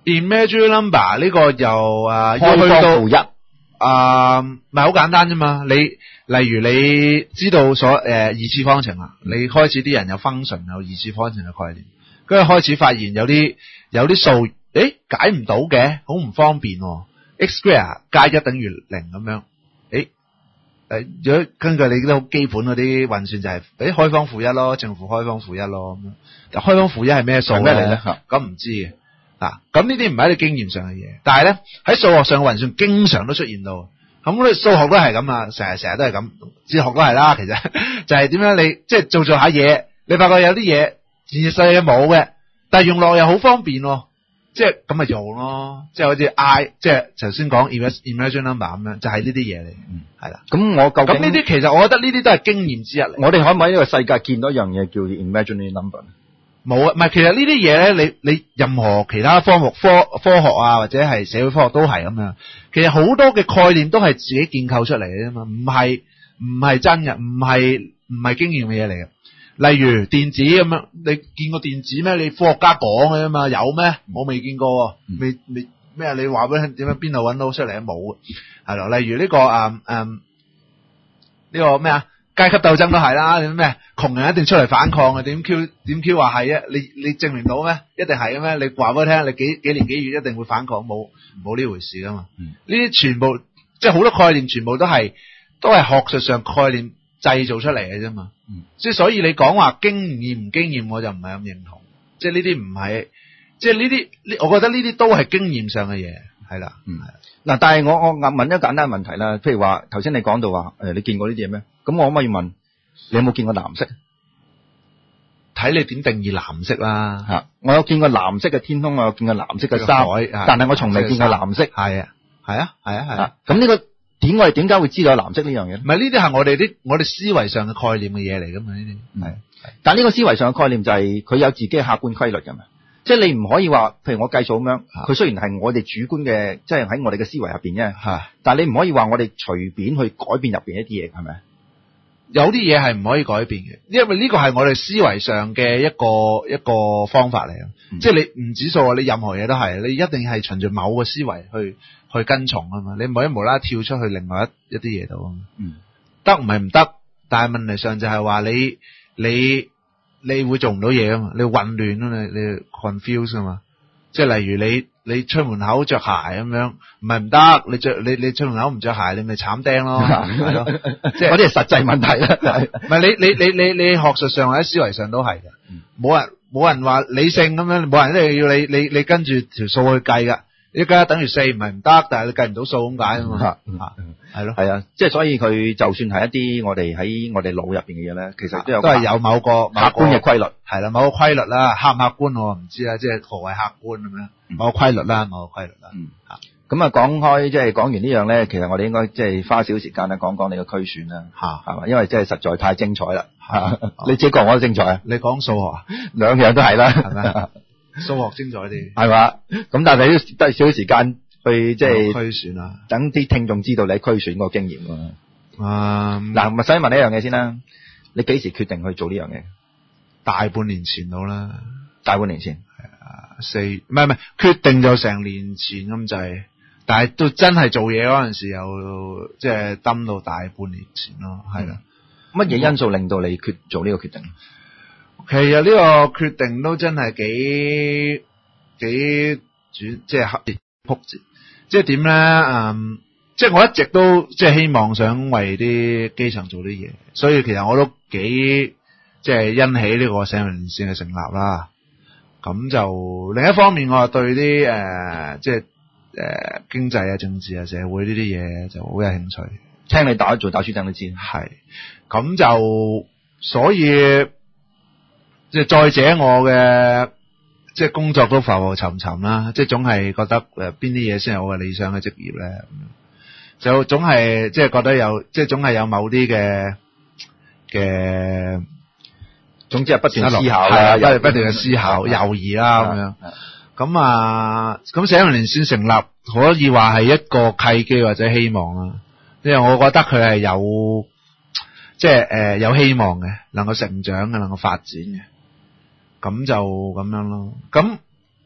imaginary number 呢個又啊開要去到負一啊，咪好簡單啫嘛。你例如你知道所誒、呃、二次方程啦，你開始啲人有 function 有二次方程嘅概念，跟住開始發現有啲有啲數誒解唔到嘅，好唔方便喎。x square 加一等於零咁樣，誒誒，如果根據你啲好基本嗰啲運算就係、是、誒開方負一咯，正負開方負一咯咁樣。但開方負一係咩數咩嚟咧？ 咁唔知嘅。嗱，咁呢啲唔係一啲經驗上嘅嘢，但係咧喺數學上嘅運算經常都出現到。咁你數學都係咁啊，成日成日都係咁，哲學都係啦。其實就係點樣你即係做做下嘢，你發覺有啲嘢現實世界冇嘅，但係用落又好方便喎。即係咁咪用咯，即係好似 I， 即係頭先講 imaginary number 咁樣，就係呢啲嘢嚟，係啦。 咁我究竟咁呢啲其實我覺得呢啲都係經驗之一嚟。 我哋可唔可以喺呢個世界見到一樣嘢叫做 imaginary number？ 冇啊，唔係，其實呢啲嘢咧，你你任何其他科目科科學啊，或者係社會科學都係咁樣。其實好多嘅概念都係自己建構出嚟嘅啫嘛，唔係唔係真嘅，唔係唔係經驗嘅嘢嚟嘅。例如電子咁樣，你見過電子咩？你科學家講嘅啫嘛，有咩？我未見過，未未咩？你話俾佢點樣邊度揾到出嚟啊？冇，係咯。例如呢個誒誒呢個咩啊？階級鬥爭都係啦，點咩？窮人一定出嚟反抗嘅，點 Q 點 Q 話係啊？你你證明到咩？一定係嘅咩？你話俾我聽，你幾幾年幾月一定會反抗？冇冇呢回事噶嘛？呢啲、嗯、全部即係好多概念，全部都係都係學術上概念製造出嚟嘅啫嘛。即係、嗯、所以你講話經驗唔經驗，我就唔係咁認同。即係呢啲唔係，即係呢啲，我覺得呢啲都係經驗上嘅嘢，係啦。嗯， 嗱，但係我我問一個簡單問題啦，譬如話頭先你講到話誒，你見過呢啲嘢咩？咁我可唔可以問你有冇見過藍色？ 睇你點定義藍色啦。 吓，我有見過藍色嘅天空，我有見過藍色嘅沙，但係我從未見過藍色。係啊，係啊，係啊，係啊。咁呢個點我哋點解會知道有藍色呢樣嘢咧？ 唔係呢啲係我哋啲我哋思維上嘅概念嘅嘢嚟噶嘛？呢啲係， 但係呢個思維上嘅概念就係佢有自己嘅客觀規律噶嘛。即係你唔可以話，譬如我計數咁樣，佢雖然係我哋主觀嘅，即係喺我哋嘅思維入邊啫。吓，但係你唔可以話我哋隨便去改變入邊一啲嘢，係咪？ 有啲嘢係唔可以改變嘅，因為呢個係我哋思維上嘅一個一個方法嚟嘅。嗯、即係你唔指數啊，你任何嘢都係，你一定係循住某個思維去去跟從啊嘛，你唔可以無啦啦跳出去另外一一啲嘢度啊嘛。嗯，得唔係唔得，但係問題上就係話你你你會做唔到嘢啊嘛，你混亂啊嘛，你 confuse 啊嘛。即係例如你你出門口着鞋咁樣，唔係唔得，你着你你出門口唔着鞋，你咪慘釘咯，係咯，即係嗰啲係實際問題啦。唔係你你你你你學術上或者思維上都係嘅，冇人冇人話理性咁樣，冇人一定要你你你跟住條數去計噶，一加一等於四唔係唔得，但係你計唔到數咁解啊嘛，係咯，係啊， 即係所以佢就算係一啲我哋喺我哋腦入邊嘅嘢咧，其實都有都係有某個客觀嘅規律， 係啦，某個規律啦，客唔客觀我唔知啦，即係何謂客觀咁樣，某個規律啦，某個規律啦。 嗯，咁啊講開即係講完呢樣咧，其實我哋應該即係花少少時間咧講講你個區選啦，吓係嘛，因為真係實在太精彩啦，吓你自己講我都精彩啊， 你講數學啊， 兩樣都係啦，係咪？ 數學精彩啲， 係嘛？咁但係你都得少少時間去即係區選啊， 等啲聽眾知道你區選嗰個經驗喎。啊，嗱，咪想問你一樣嘢先啦，你幾時決定去做呢樣嘢？ 大半年前到啦， 大半年前， 係啊，四唔係唔係決定就成年前咁滯，但係都真係做嘢嗰陣時又即係蹲到大半年前咯，係啦。 乜嘢因素令到你決做呢個決定？ 其實呢個決定都真係幾幾轉，即係黑跌撲折，即係點咧？嗯，即係我一直都即係希望想為啲基層做啲嘢，所以其實我都幾即係欣喜呢個社民連線嘅成立啦。咁就另一方面，我對啲誒、呃、即係誒、呃、經濟啊、政治啊、社會呢啲嘢就好有興趣。 聽你打做打書等都知， 係咁就所以。即係再者，我嘅即係工作都浮浮沉沉啦，即係總係覺得誒邊啲嘢先係我嘅理想嘅職業咧，就總係即係覺得有，即係總係有某啲嘅嘅，總之係不斷思考啦，不不斷嘅思考、猶豫啦咁樣。咁啊，咁社民連線成立可以話係一個契機或者希望啦，因為我覺得佢係有即係誒有希望嘅，能夠成長嘅，能夠發展嘅。咁就咁樣咯。咁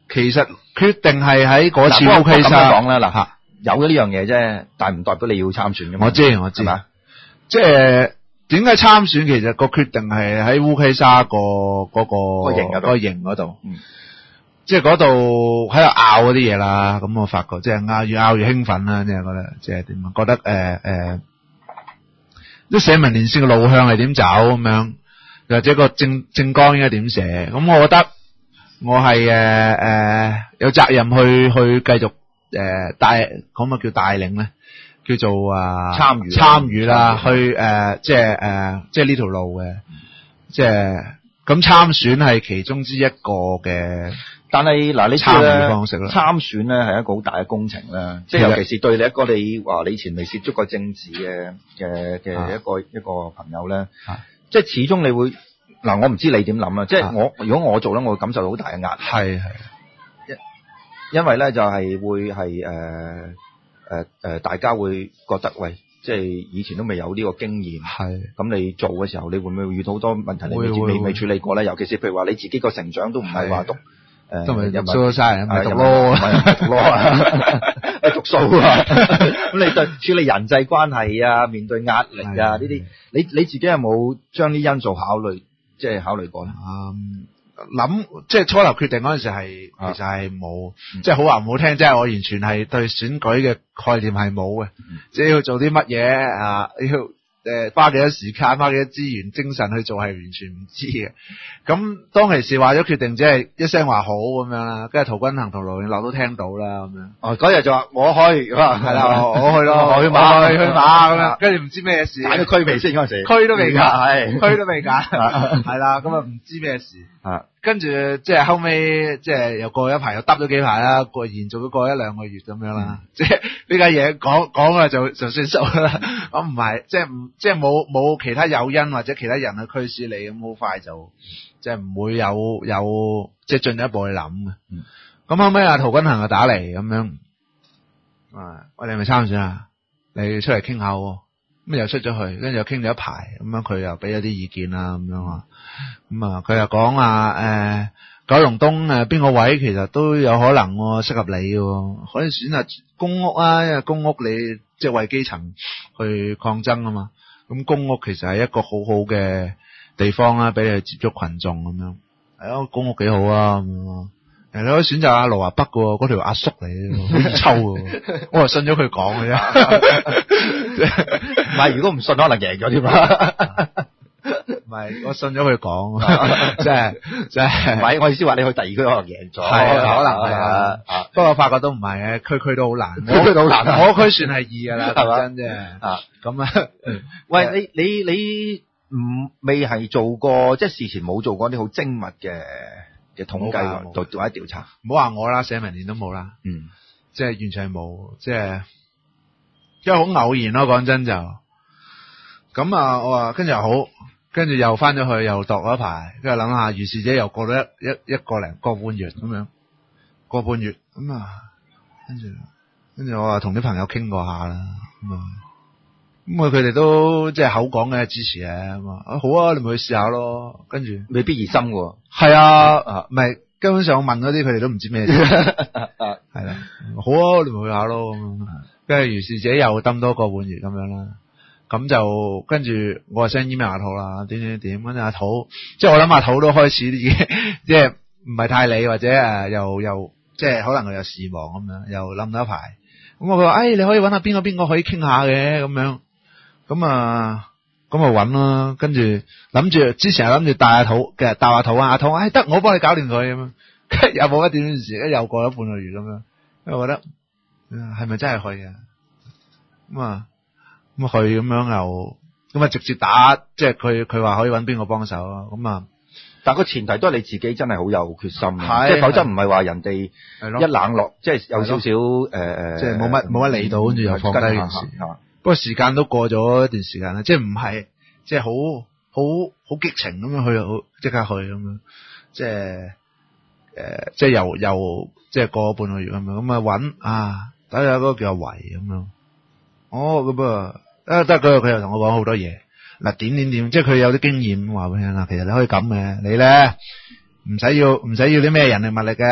其實決定係喺嗰次嗱 O K 沙講啦，嗱有咗呢樣嘢啫，但係唔代表你要參選㗎嘛。 我知我知，即係點解參選？其實個決定係喺烏溪沙個嗰個個營嗰度， 個營嗰度，即係嗰度喺度拗嗰啲嘢啦。咁我發覺即係拗越拗越興奮啦，即係覺得即係點啊？覺得誒誒，啲社民連線嘅路向係點走咁樣，或者個政政綱應該點寫？咁我覺得我係誒誒有責任去去繼續誒帶，咁啊叫帶領咧。叫做啊參與參與啦，去誒、呃、即係誒、呃、即係呢條路嘅，即係咁參選係其中之一個嘅。但係嗱，你參與方式啦， 參選咧係一個好大嘅工程啦，即係尤其是對你一個你話你以前未接觸過政治嘅嘅嘅一個、啊、一個朋友咧，啊、即係始終你會嗱，我唔知你點諗啦，即係我如果我做咧，我會感受到好大嘅壓力。係係，因因為咧就係、是、會係誒。呃誒誒、呃，大家會覺得喂，即係以前都未有呢個經驗，係咁你做嘅時候，你會唔會遇到好多問題？你未未未處理過咧？尤其是譬如話你自己個成長都唔係話讀誒，都未讀書晒，咪讀咯，讀咯啊，讀數啊，咁你對處理人際關係啊，面對壓力啊呢啲，你你自己有冇將啲因素考慮，即係考慮過咧？ 嗯諗即係初頭決定嗰陣時係，其實係冇，即係好話唔好聽，即係我完全係對選舉嘅概念係冇嘅，即係要做啲乜嘢啊，要誒花幾多時間、花幾多資源、精神去做係完全唔知嘅。咁當其時話咗決定，只係一聲話好咁樣啦，跟住陶君行同盧永樂都聽到啦咁樣。哦，嗰日就話我去，係啦，我去咯，我去馬，去去馬咁樣，跟住唔知咩事，揀咗區未先嗰陣時，區都未揀，係區都未揀，係啦，咁啊唔知咩事啊。跟住即係後尾，即係又過一排，又耷咗幾排啦，過延續咗過一兩個月咁樣啦。即係呢家嘢講講啊，就就算數啦。咁唔係，即係唔即係冇冇其他誘因或者其他人去驅使你，咁好快就即係唔會有有即係進一步去諗嘅。咁、嗯、後尾阿陶君行就打嚟咁樣，啊，喂，你係咪參選啊？你出嚟傾下喎。咁又出咗去，跟住又傾咗一排，咁樣佢又俾咗啲意見啦，咁樣啊，咁啊佢又講啊，誒九龍東誒邊個位其實都有可能適合你嘅，可以選擇公屋啊，因為公屋你即係為基層去抗爭啊嘛，咁公屋其實係一個好好嘅地方啦，俾你去接觸群眾咁樣，係啊，公屋幾好啊咁樣。誒，你可以選擇阿羅華北嘅，嗰條阿叔嚟嘅，好抽嘅，我係信咗佢講嘅啫。唔係，如果唔信，可能贏咗添啦。唔係，我信咗佢講，即係即係。唔係，我意思話你去第二區可能贏咗，係可能係啊。不過我發覺都唔係嘅，區區都好難，區區都好難。我區算係易噶啦，係真啫。啊，咁啊，喂，你你你唔未係做過，即係事前冇做過啲好精密嘅。嘅統計做做一調查，唔好話我啦，社民連都冇啦，嗯，即係完全係冇，即係因為好偶然咯，講真就，咁啊，我話跟住又好，跟住又翻咗去又度咗一排，跟住諗下，如是者又過咗一一一個零個半月咁樣，個半月咁啊，跟住跟住我話同啲朋友傾過下啦，咁啊。咁啊，佢哋都即係口講嘅支持嘅，咁啊，好啊，你咪去試下咯。跟住未必熱心喎。係啊，啊，唔係，根本上我問嗰啲，佢哋都唔知咩事。係啦，好啊，你咪去下咯。跟住如是者又抌多個半月咁樣啦。咁就跟住我話 send email 阿土啦，點點點，跟住阿土，即係我諗阿土都開始啲，即係唔係太理，或者誒又又即係可能佢有事忙咁樣，又冧咗一排。咁我佢話，誒，你可以揾下邊個邊個可以傾下嘅咁樣。咁啊，咁啊揾咯，跟住諗住之前係諗住帶阿土嘅，帶阿土啊，阿土，哎得，我幫你搞掂佢咁樣，跟住又冇一段時間，又過咗半個月咁樣，因為我覺得係咪真係去啊？咁啊，咁去咁樣又，咁啊直接打，即係佢佢話可以揾邊個幫手啊？咁啊，但個前提都係你自己真係好有決心，即係否則唔係話人哋一冷落，即係有少少誒誒，即係冇乜冇乜理到，跟住又放低件事。不過時間都過咗一段時間啦，即係唔係即係好好好激情咁樣去，好即刻去咁樣，即係誒、呃，即係又又即係過咗半個月咁樣，咁啊搵啊，睇下嗰個叫阿維咁樣，哦咁啊，啊得佢佢又同我講好多嘢，嗱點點點，即係佢有啲經驗話俾你聽啦，其實你可以咁嘅，你咧唔使要唔使要啲咩人力物力嘅，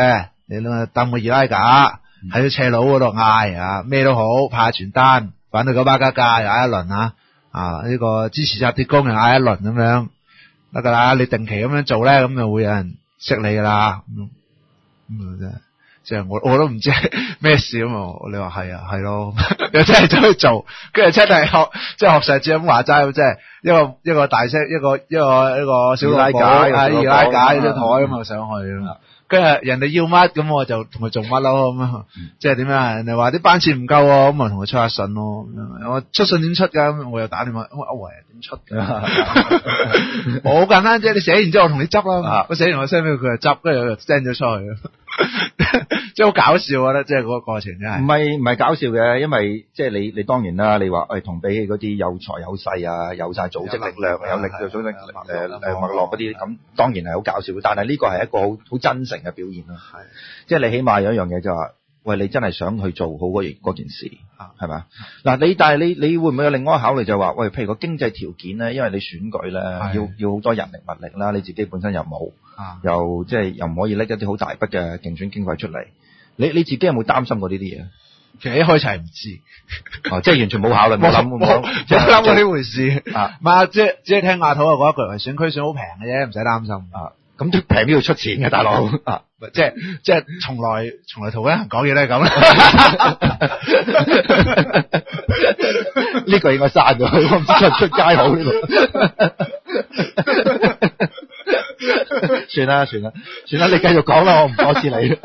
你諗下抌個易拉架喺個斜路嗰度嗌啊，咩都好，派傳單，反對九巴加價又嗌一輪啊，啊呢、這個支持紮鐵工又嗌一輪咁樣得噶啦，你定期咁樣做咧，咁就會有人識你噶啦，咁咁啊真係。即係我我都唔知咩事啊嘛，你話係啊係咯，又真係走去做，跟住真係學即係學石子咁話齋，即係一個一個大聲一個一個一個小拉架啊，易拉架一張台咁啊上去啊，跟住人哋要乜咁我就同佢做乜咯咁啊，即係點啊？人哋話啲班次唔夠喎，咁啊同佢出下信咯，我出信點出㗎？咁我又打電話，我阿維點出㗎？好簡單啫，你寫完之後我同你執啦，我寫完我 send 俾佢，佢就執，跟住我就 send 咗出去。即係好搞笑啊！咧，即係嗰個過程真係。唔係唔係搞笑嘅，因為即係你你當然啦，你話誒同比起嗰啲有財有勢啊，有晒組織力量，有力有組織誒誒脈絡嗰啲，咁當然係好搞笑。但係呢個係一個好好真誠嘅表現咯。係，即係你起碼有一樣嘢就話，喂，你真係想去做好嗰件嗰件事，係咪？嗱，你但係你你會唔會有另外一個考慮就係話，喂，譬如個經濟條件咧，因為你選舉咧，要要好多人力物力啦，你自己本身又冇。啊、又即係又唔可以拎一啲好大筆嘅競選經費出嚟，你你自己有冇擔心過呢啲嘢？其實一開始係唔知，哦，即係完全冇考慮，冇諗，冇諗過呢回事啊！嘛，即係只係聽阿土啊講一句，選區選好平嘅啫，唔使擔心啊！咁都平都要出錢嘅，大佬啊！即係即係從來從來同一人講嘢都係咁啦。呢句應該刪咗，我唔知出唔出街好呢個。算啦算啦算啦，你繼續講啦，我唔阻止你。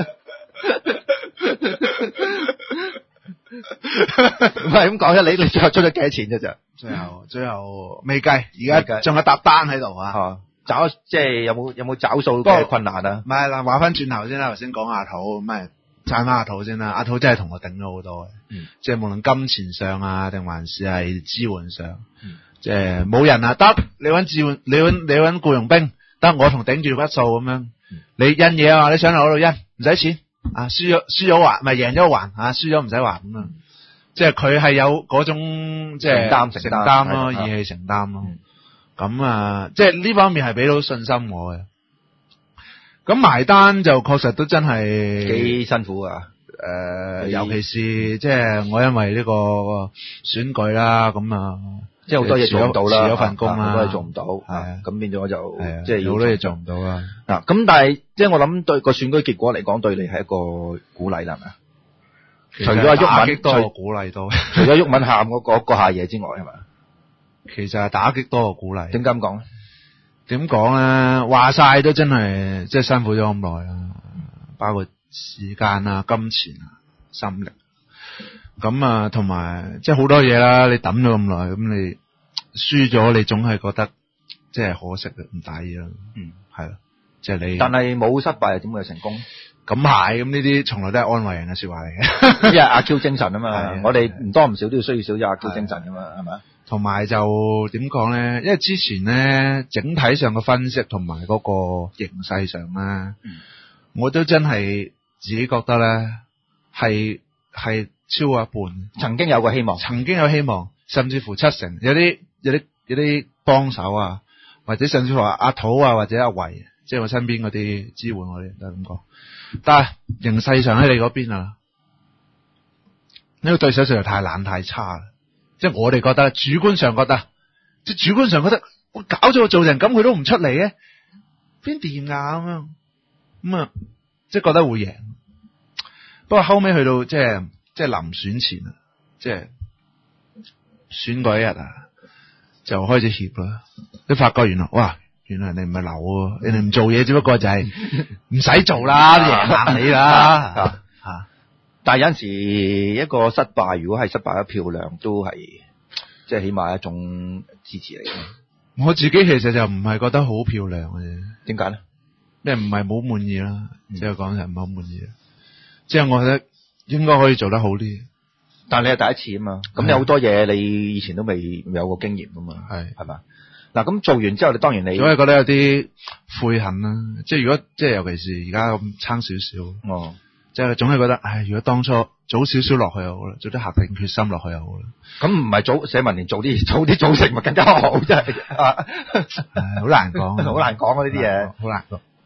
唔係咁講啫，你你最後出咗幾多錢啫？就最後最後未計，而家仲有搭單喺度啊！找即係有冇有冇找數嘅困難啊？唔係嗱，話翻轉頭先啦，頭先講阿土咁咪讚翻阿土先啦。阿土真係同我頂咗好多嘅，嗯、即係無論金錢上啊，定還是係支援上，嗯、即係冇人啊得，你搵支援，你搵你搵僱傭兵。得我同頂住筆數咁樣，你印嘢啊，你上嚟嗰度印，唔使錢啊，輸咗輸咗還，咪贏咗還啊，輸咗唔使還咁啊，即係佢係有嗰種即係承擔承擔咯，義氣承擔咯，咁啊，即係呢方面係俾到信心我嘅。咁埋單就確實都真係幾辛苦啊，誒、呃，尤其是即係我因為呢個選舉啦，咁啊。即係好多嘢做唔到啦，辭咗份工啦，好多嘢做唔到，係咁變咗我就即係好多嘢做唔到啦。嗱，咁但係即係我諗對個選舉結果嚟講，對你係一個鼓勵啦，係咪啊？除咗阿毓民多過鼓勵多，除咗毓民喊嗰個嗰下嘢之外，係咪？其實係打擊多過鼓勵。點解咁講咧？點講咧？話晒都真係即係辛苦咗咁耐啦，包括時間啊、金錢啊、心力。咁啊，同埋即係好多嘢啦，你抌咗咁耐，咁你輸咗，你總係覺得即係可惜嘅，唔抵啦。嗯，係咯，即係你。但係冇失敗，點會有成功？咁係，咁呢啲從來都係安慰人嘅說話嚟嘅。因為阿 Q 精神啊嘛，我哋唔多唔少都要需要少咗阿 Q 精神噶嘛，係咪？同埋就點講咧？因為之前咧整體上嘅分析同埋嗰個形勢上咧，嗯、我都真係自己覺得咧係係。超過一半，曾經有個希望，曾經有希望，甚至乎七成，有啲有啲有啲幫手啊，或者甚至乎話阿土啊，或者阿維，即係我身邊嗰啲支援我哋都係咁講。但係形勢上喺你嗰邊啊，呢個對手實在太懶太差啦，即係我哋覺得主觀上覺得，即係主觀上覺得我搞咗我做成咁，佢都唔出嚟嘅，邊掂啊咁樣，咁啊，即係覺得會贏。不過後尾去到即係。即係臨選前啊，即係選嗰一日啊，就開始怯啦。你發覺原來，哇，原來人哋唔係流喎，人哋唔做嘢，只不過就係唔使做啦，贏硬你啦吓。但係有陣時一個失敗，如果係失敗得漂亮，都係即係起碼一種支持嚟嘅。我自己其實就唔係覺得好漂亮嘅啫。點解咧？因為唔係冇滿意啦，即係講就唔係好滿意。即係我覺得。應該可以做得好啲，但係你係第一次啊嘛，咁有好多嘢你以前都未有過經驗啊嘛，係係嘛？嗱，咁做完之後，你當然你，如果覺得有啲悔恨啦，即係如果即係尤其是而家咁差少少，哦，即係總係覺得，唉，如果當初早少少落去又好啦，早啲下定決心落去又好啦，咁唔係早社民連早啲早啲組成咪更加好，真係啊，好難講，好難講啊呢啲嘢，好難講。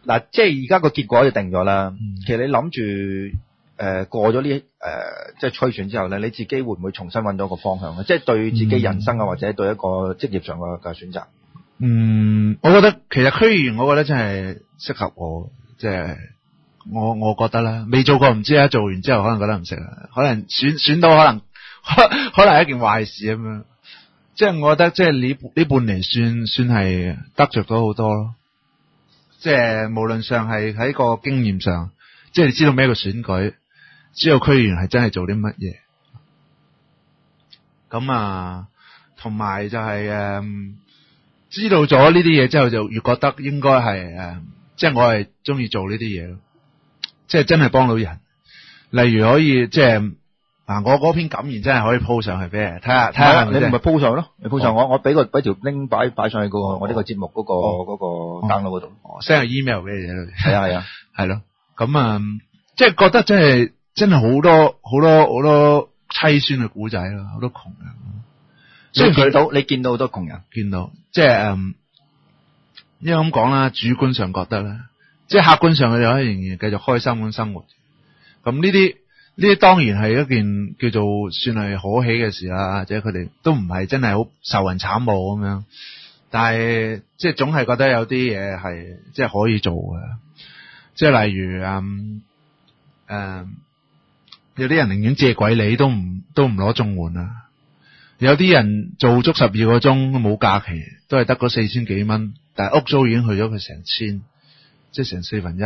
嗱，即係而家個結果就定咗啦。 嗯、 其實你諗住誒過咗呢誒即係吹選之後咧，你自己會唔會重新揾到個方向咧？即係對自己人生啊，或者對一個職業上嘅嘅選擇。 嗯，我覺得其實區議員，我覺得真係適合我，即係我我覺得啦，未做過唔知啊，做完之後可能覺得唔適啊，可能選選到可能可可能係一件壞事咁樣。即係我覺得即係呢呢半年算算係得着咗好多咯。即係無論上係喺個經驗上，即係你知道咩個選舉，知道區議員係真係做啲乜嘢。咁啊，同埋就係、是、誒、嗯，知道咗呢啲嘢之後，就越覺得應該係誒，即係我係中意做呢啲嘢咯。即係真係幫到人，例如可以即係嗱，我嗰篇感言真係可以 po 上去俾人睇下，睇下你咪 po 上咯，你 po 上、哦、我我俾個俾條 link 擺擺上去個、哦、我呢個節目嗰、嗰個嗰、哦嗰個 download 嗰度 ，send 個 email 俾你啫。係啊係啊， 係咯。咁啊，即係覺得真係真係好多好多好多凄酸嘅古仔咯，好多窮人。 所以見到你見到好多窮人， 見到即係誒，因為咁講啦，主觀上覺得咧，即係客觀上佢哋可以仍然繼續開心咁生活。咁呢啲。呢啲當然係一件叫做算係可喜嘅事啦，或者佢哋都唔係真係好受人慘惡咁樣，但係即係總係覺得有啲嘢係即係可以做嘅，即係例如嗯誒、嗯、有啲人寧願借鬼你都唔都唔攞綜援啊，有啲人做足十二個鐘都冇假期，都係得嗰四千幾蚊，但係屋租已經去咗佢成千，即係成四分一。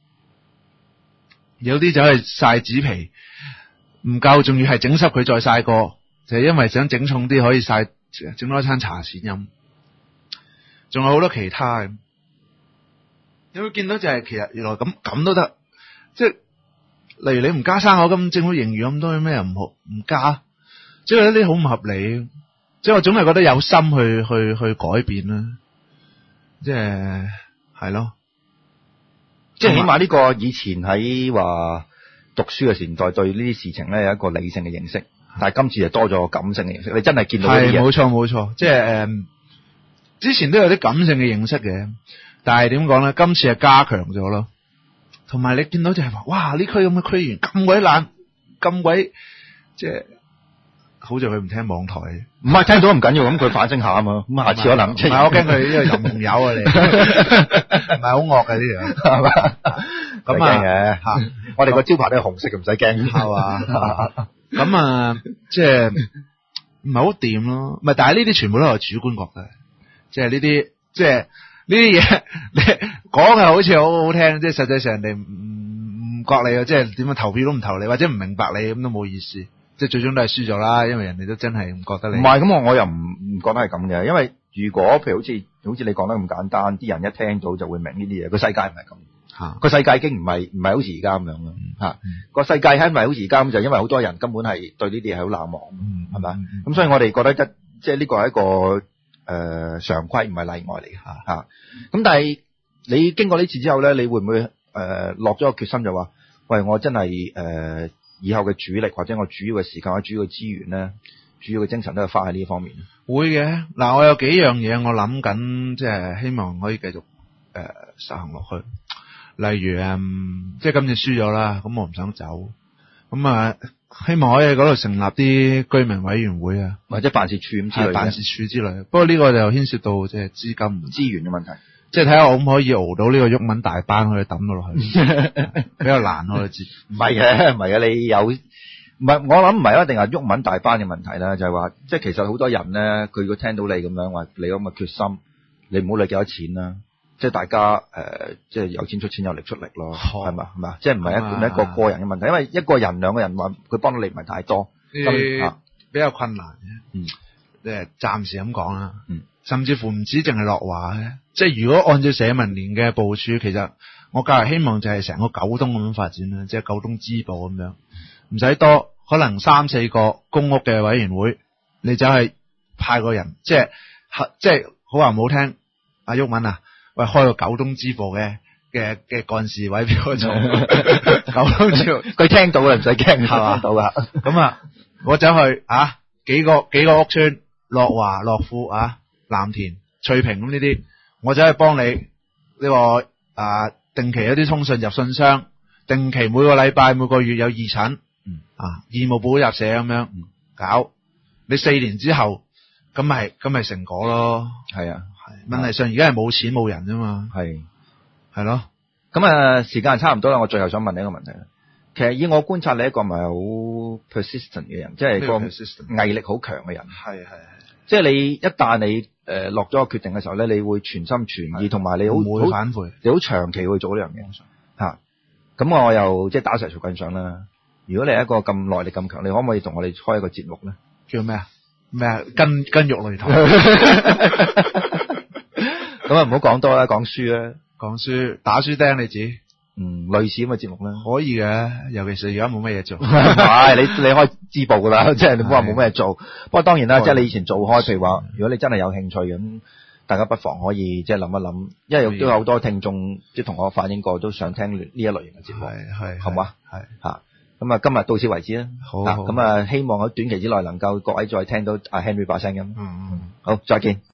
有啲就係曬紙皮唔夠，仲要係整濕佢再曬過，就係因為想整重啲可以曬整多一餐茶錢飲。仲有好多其他嘅，你會見到就係其實原來咁咁都得，即係例如你唔加生果金，政府盈餘咁多，有咩又唔好唔加？即係呢啲好唔合理。即係我總係覺得有心去去去改變啦，即係係咯。 即係起碼呢個以前喺話讀書嘅年代對呢啲事情咧有一個理性嘅認識，但係今次就多咗感性嘅認識。你真係見到呢啲嘢。係冇錯冇錯，即係誒，之前都有啲感性嘅認識嘅，但係點講咧？今次係加強咗咯。同埋你見到就係話，哇！呢區咁嘅區議員咁鬼懶，咁鬼即係。好似佢唔聽網台， 唔係聽到唔緊要，咁佢反省下啊嘛，咁下次可能唔係我驚佢呢個淫紅友啊你，唔係好惡嘅呢樣，係嘛？咁啊嘅吓，我哋個招牌都係紅色嘅，唔使驚，係嘛？咁啊，即係唔係好掂咯？唔係，但係呢啲全部都係主觀覺得，即係呢啲，即係呢啲嘢，你講係好似好好聽，即係實際上人哋唔唔覺你啊，即係點樣投票都唔投你，或者唔明白你咁都冇意思。即係最終都係輸咗啦，因為人哋都真係唔覺得你。唔係咁，我我又唔唔覺得係咁嘅，因為如果譬如好似好似你講得咁簡單，啲人一聽到就會明呢啲嘢。個世界唔係咁，嚇個世界已經唔係唔係好似而家咁樣啦，嚇個世界係咪好似而家咁？就因為好多人根本係對呢啲嘢係好冷漠，係咪？咁所以我哋覺得一即係呢個係一個誒、呃、常規，唔係例外嚟嘅嚇嚇。咁但係你經過呢次之後咧，你會唔會誒、呃、落咗個決心就話，喂，我真係誒？呃以後嘅主力或者我主要嘅時間或者主要嘅資源咧，主要嘅精神都係花喺呢方面。會嘅，嗱，我有幾樣嘢我諗緊，即係希望可以繼續誒、呃、實行落去。例如誒、嗯，即係今次輸咗啦，咁我唔想走，咁啊，希望可以喺嗰度成立啲居民委員會啊，或者辦事處咁之類。辦事處之類。不過呢個就牽涉到即係資金資源嘅問題。即係睇下我可唔可以熬到呢個毓民大班可以抌到落去，比較難我知。唔係嘅，唔係嘅，你有唔係？我諗唔係一定係毓民大班嘅問題啦，就係話，即係其實好多人咧，佢如果聽到你咁樣話，你咁嘅決心，你唔好理幾多錢啦，即係大家誒、呃，即係有錢出錢，有力出力咯，係嘛係嘛，即係唔係一個一個個人嘅問題，因為一個人兩個人話佢幫到你唔係太多，咁、啊、比較困難嘅。嗯，誒，暫時咁講啦。嗯。甚至乎唔止淨係樂華嘅，即係如果按照社民連嘅部署，其實我較為希望就係成個九東咁樣發展啦，即係九東支部咁樣，唔使多，可能三四個公屋嘅委員會，你就係派個人，即係即係好話唔好聽，阿毓民啊，喂，開個九東支部嘅嘅嘅幹事委俾我做，九東支部，佢聽到啦，唔使驚，係嘛到噶，咁啊，我走去啊幾個幾個屋村，樂華、樂富啊。藍田、翠屏咁呢啲，我就係幫你呢、這個啊定期有啲通訊入信箱，定期每個禮拜每個月有義診， 嗯啊義務保入社咁樣搞，你四年之後咁咪咁咪成果咯。 係啊， 係問題上而家係冇錢冇人啫嘛。 係係咯。 咁啊，時間差唔多啦，我最後想問你一個問題。其實以我觀察，你一個唔係好 persistent 嘅人，即係個毅力好強嘅人。 係係係。 即係你一旦你誒落咗個決定嘅時候咧，你會全心全意，同埋你好唔會反悔， 你好長期去做呢樣嘢嚇。咁、啊、我又即係打實做緊相啦。如果你係一個咁耐力咁強，你可唔可以同我哋開一個節目咧？ 叫咩啊？咩啊？筋筋肉擂台。 咁啊，唔好講多啦，講書啦， 講書打書釘你指。 嗯，類似咁嘅節目啦， 可以嘅，尤其是而家冇乜嘢做。 係你你開支部噶啦，即係你唔好話冇咩做。不過當然啦，即係你以前做開，譬如話，如果你真係有興趣咁，大家不妨可以即係諗一諗，因為都有好多聽眾即係同我反映過，都想聽呢一類型嘅節目， 係係， 好嘛？ 係嚇。咁啊，今日到此為止啦。 好。 咁啊，希望喺短期之內能夠各位再聽到阿 Henry 把聲音。 嗯嗯。 好，再見。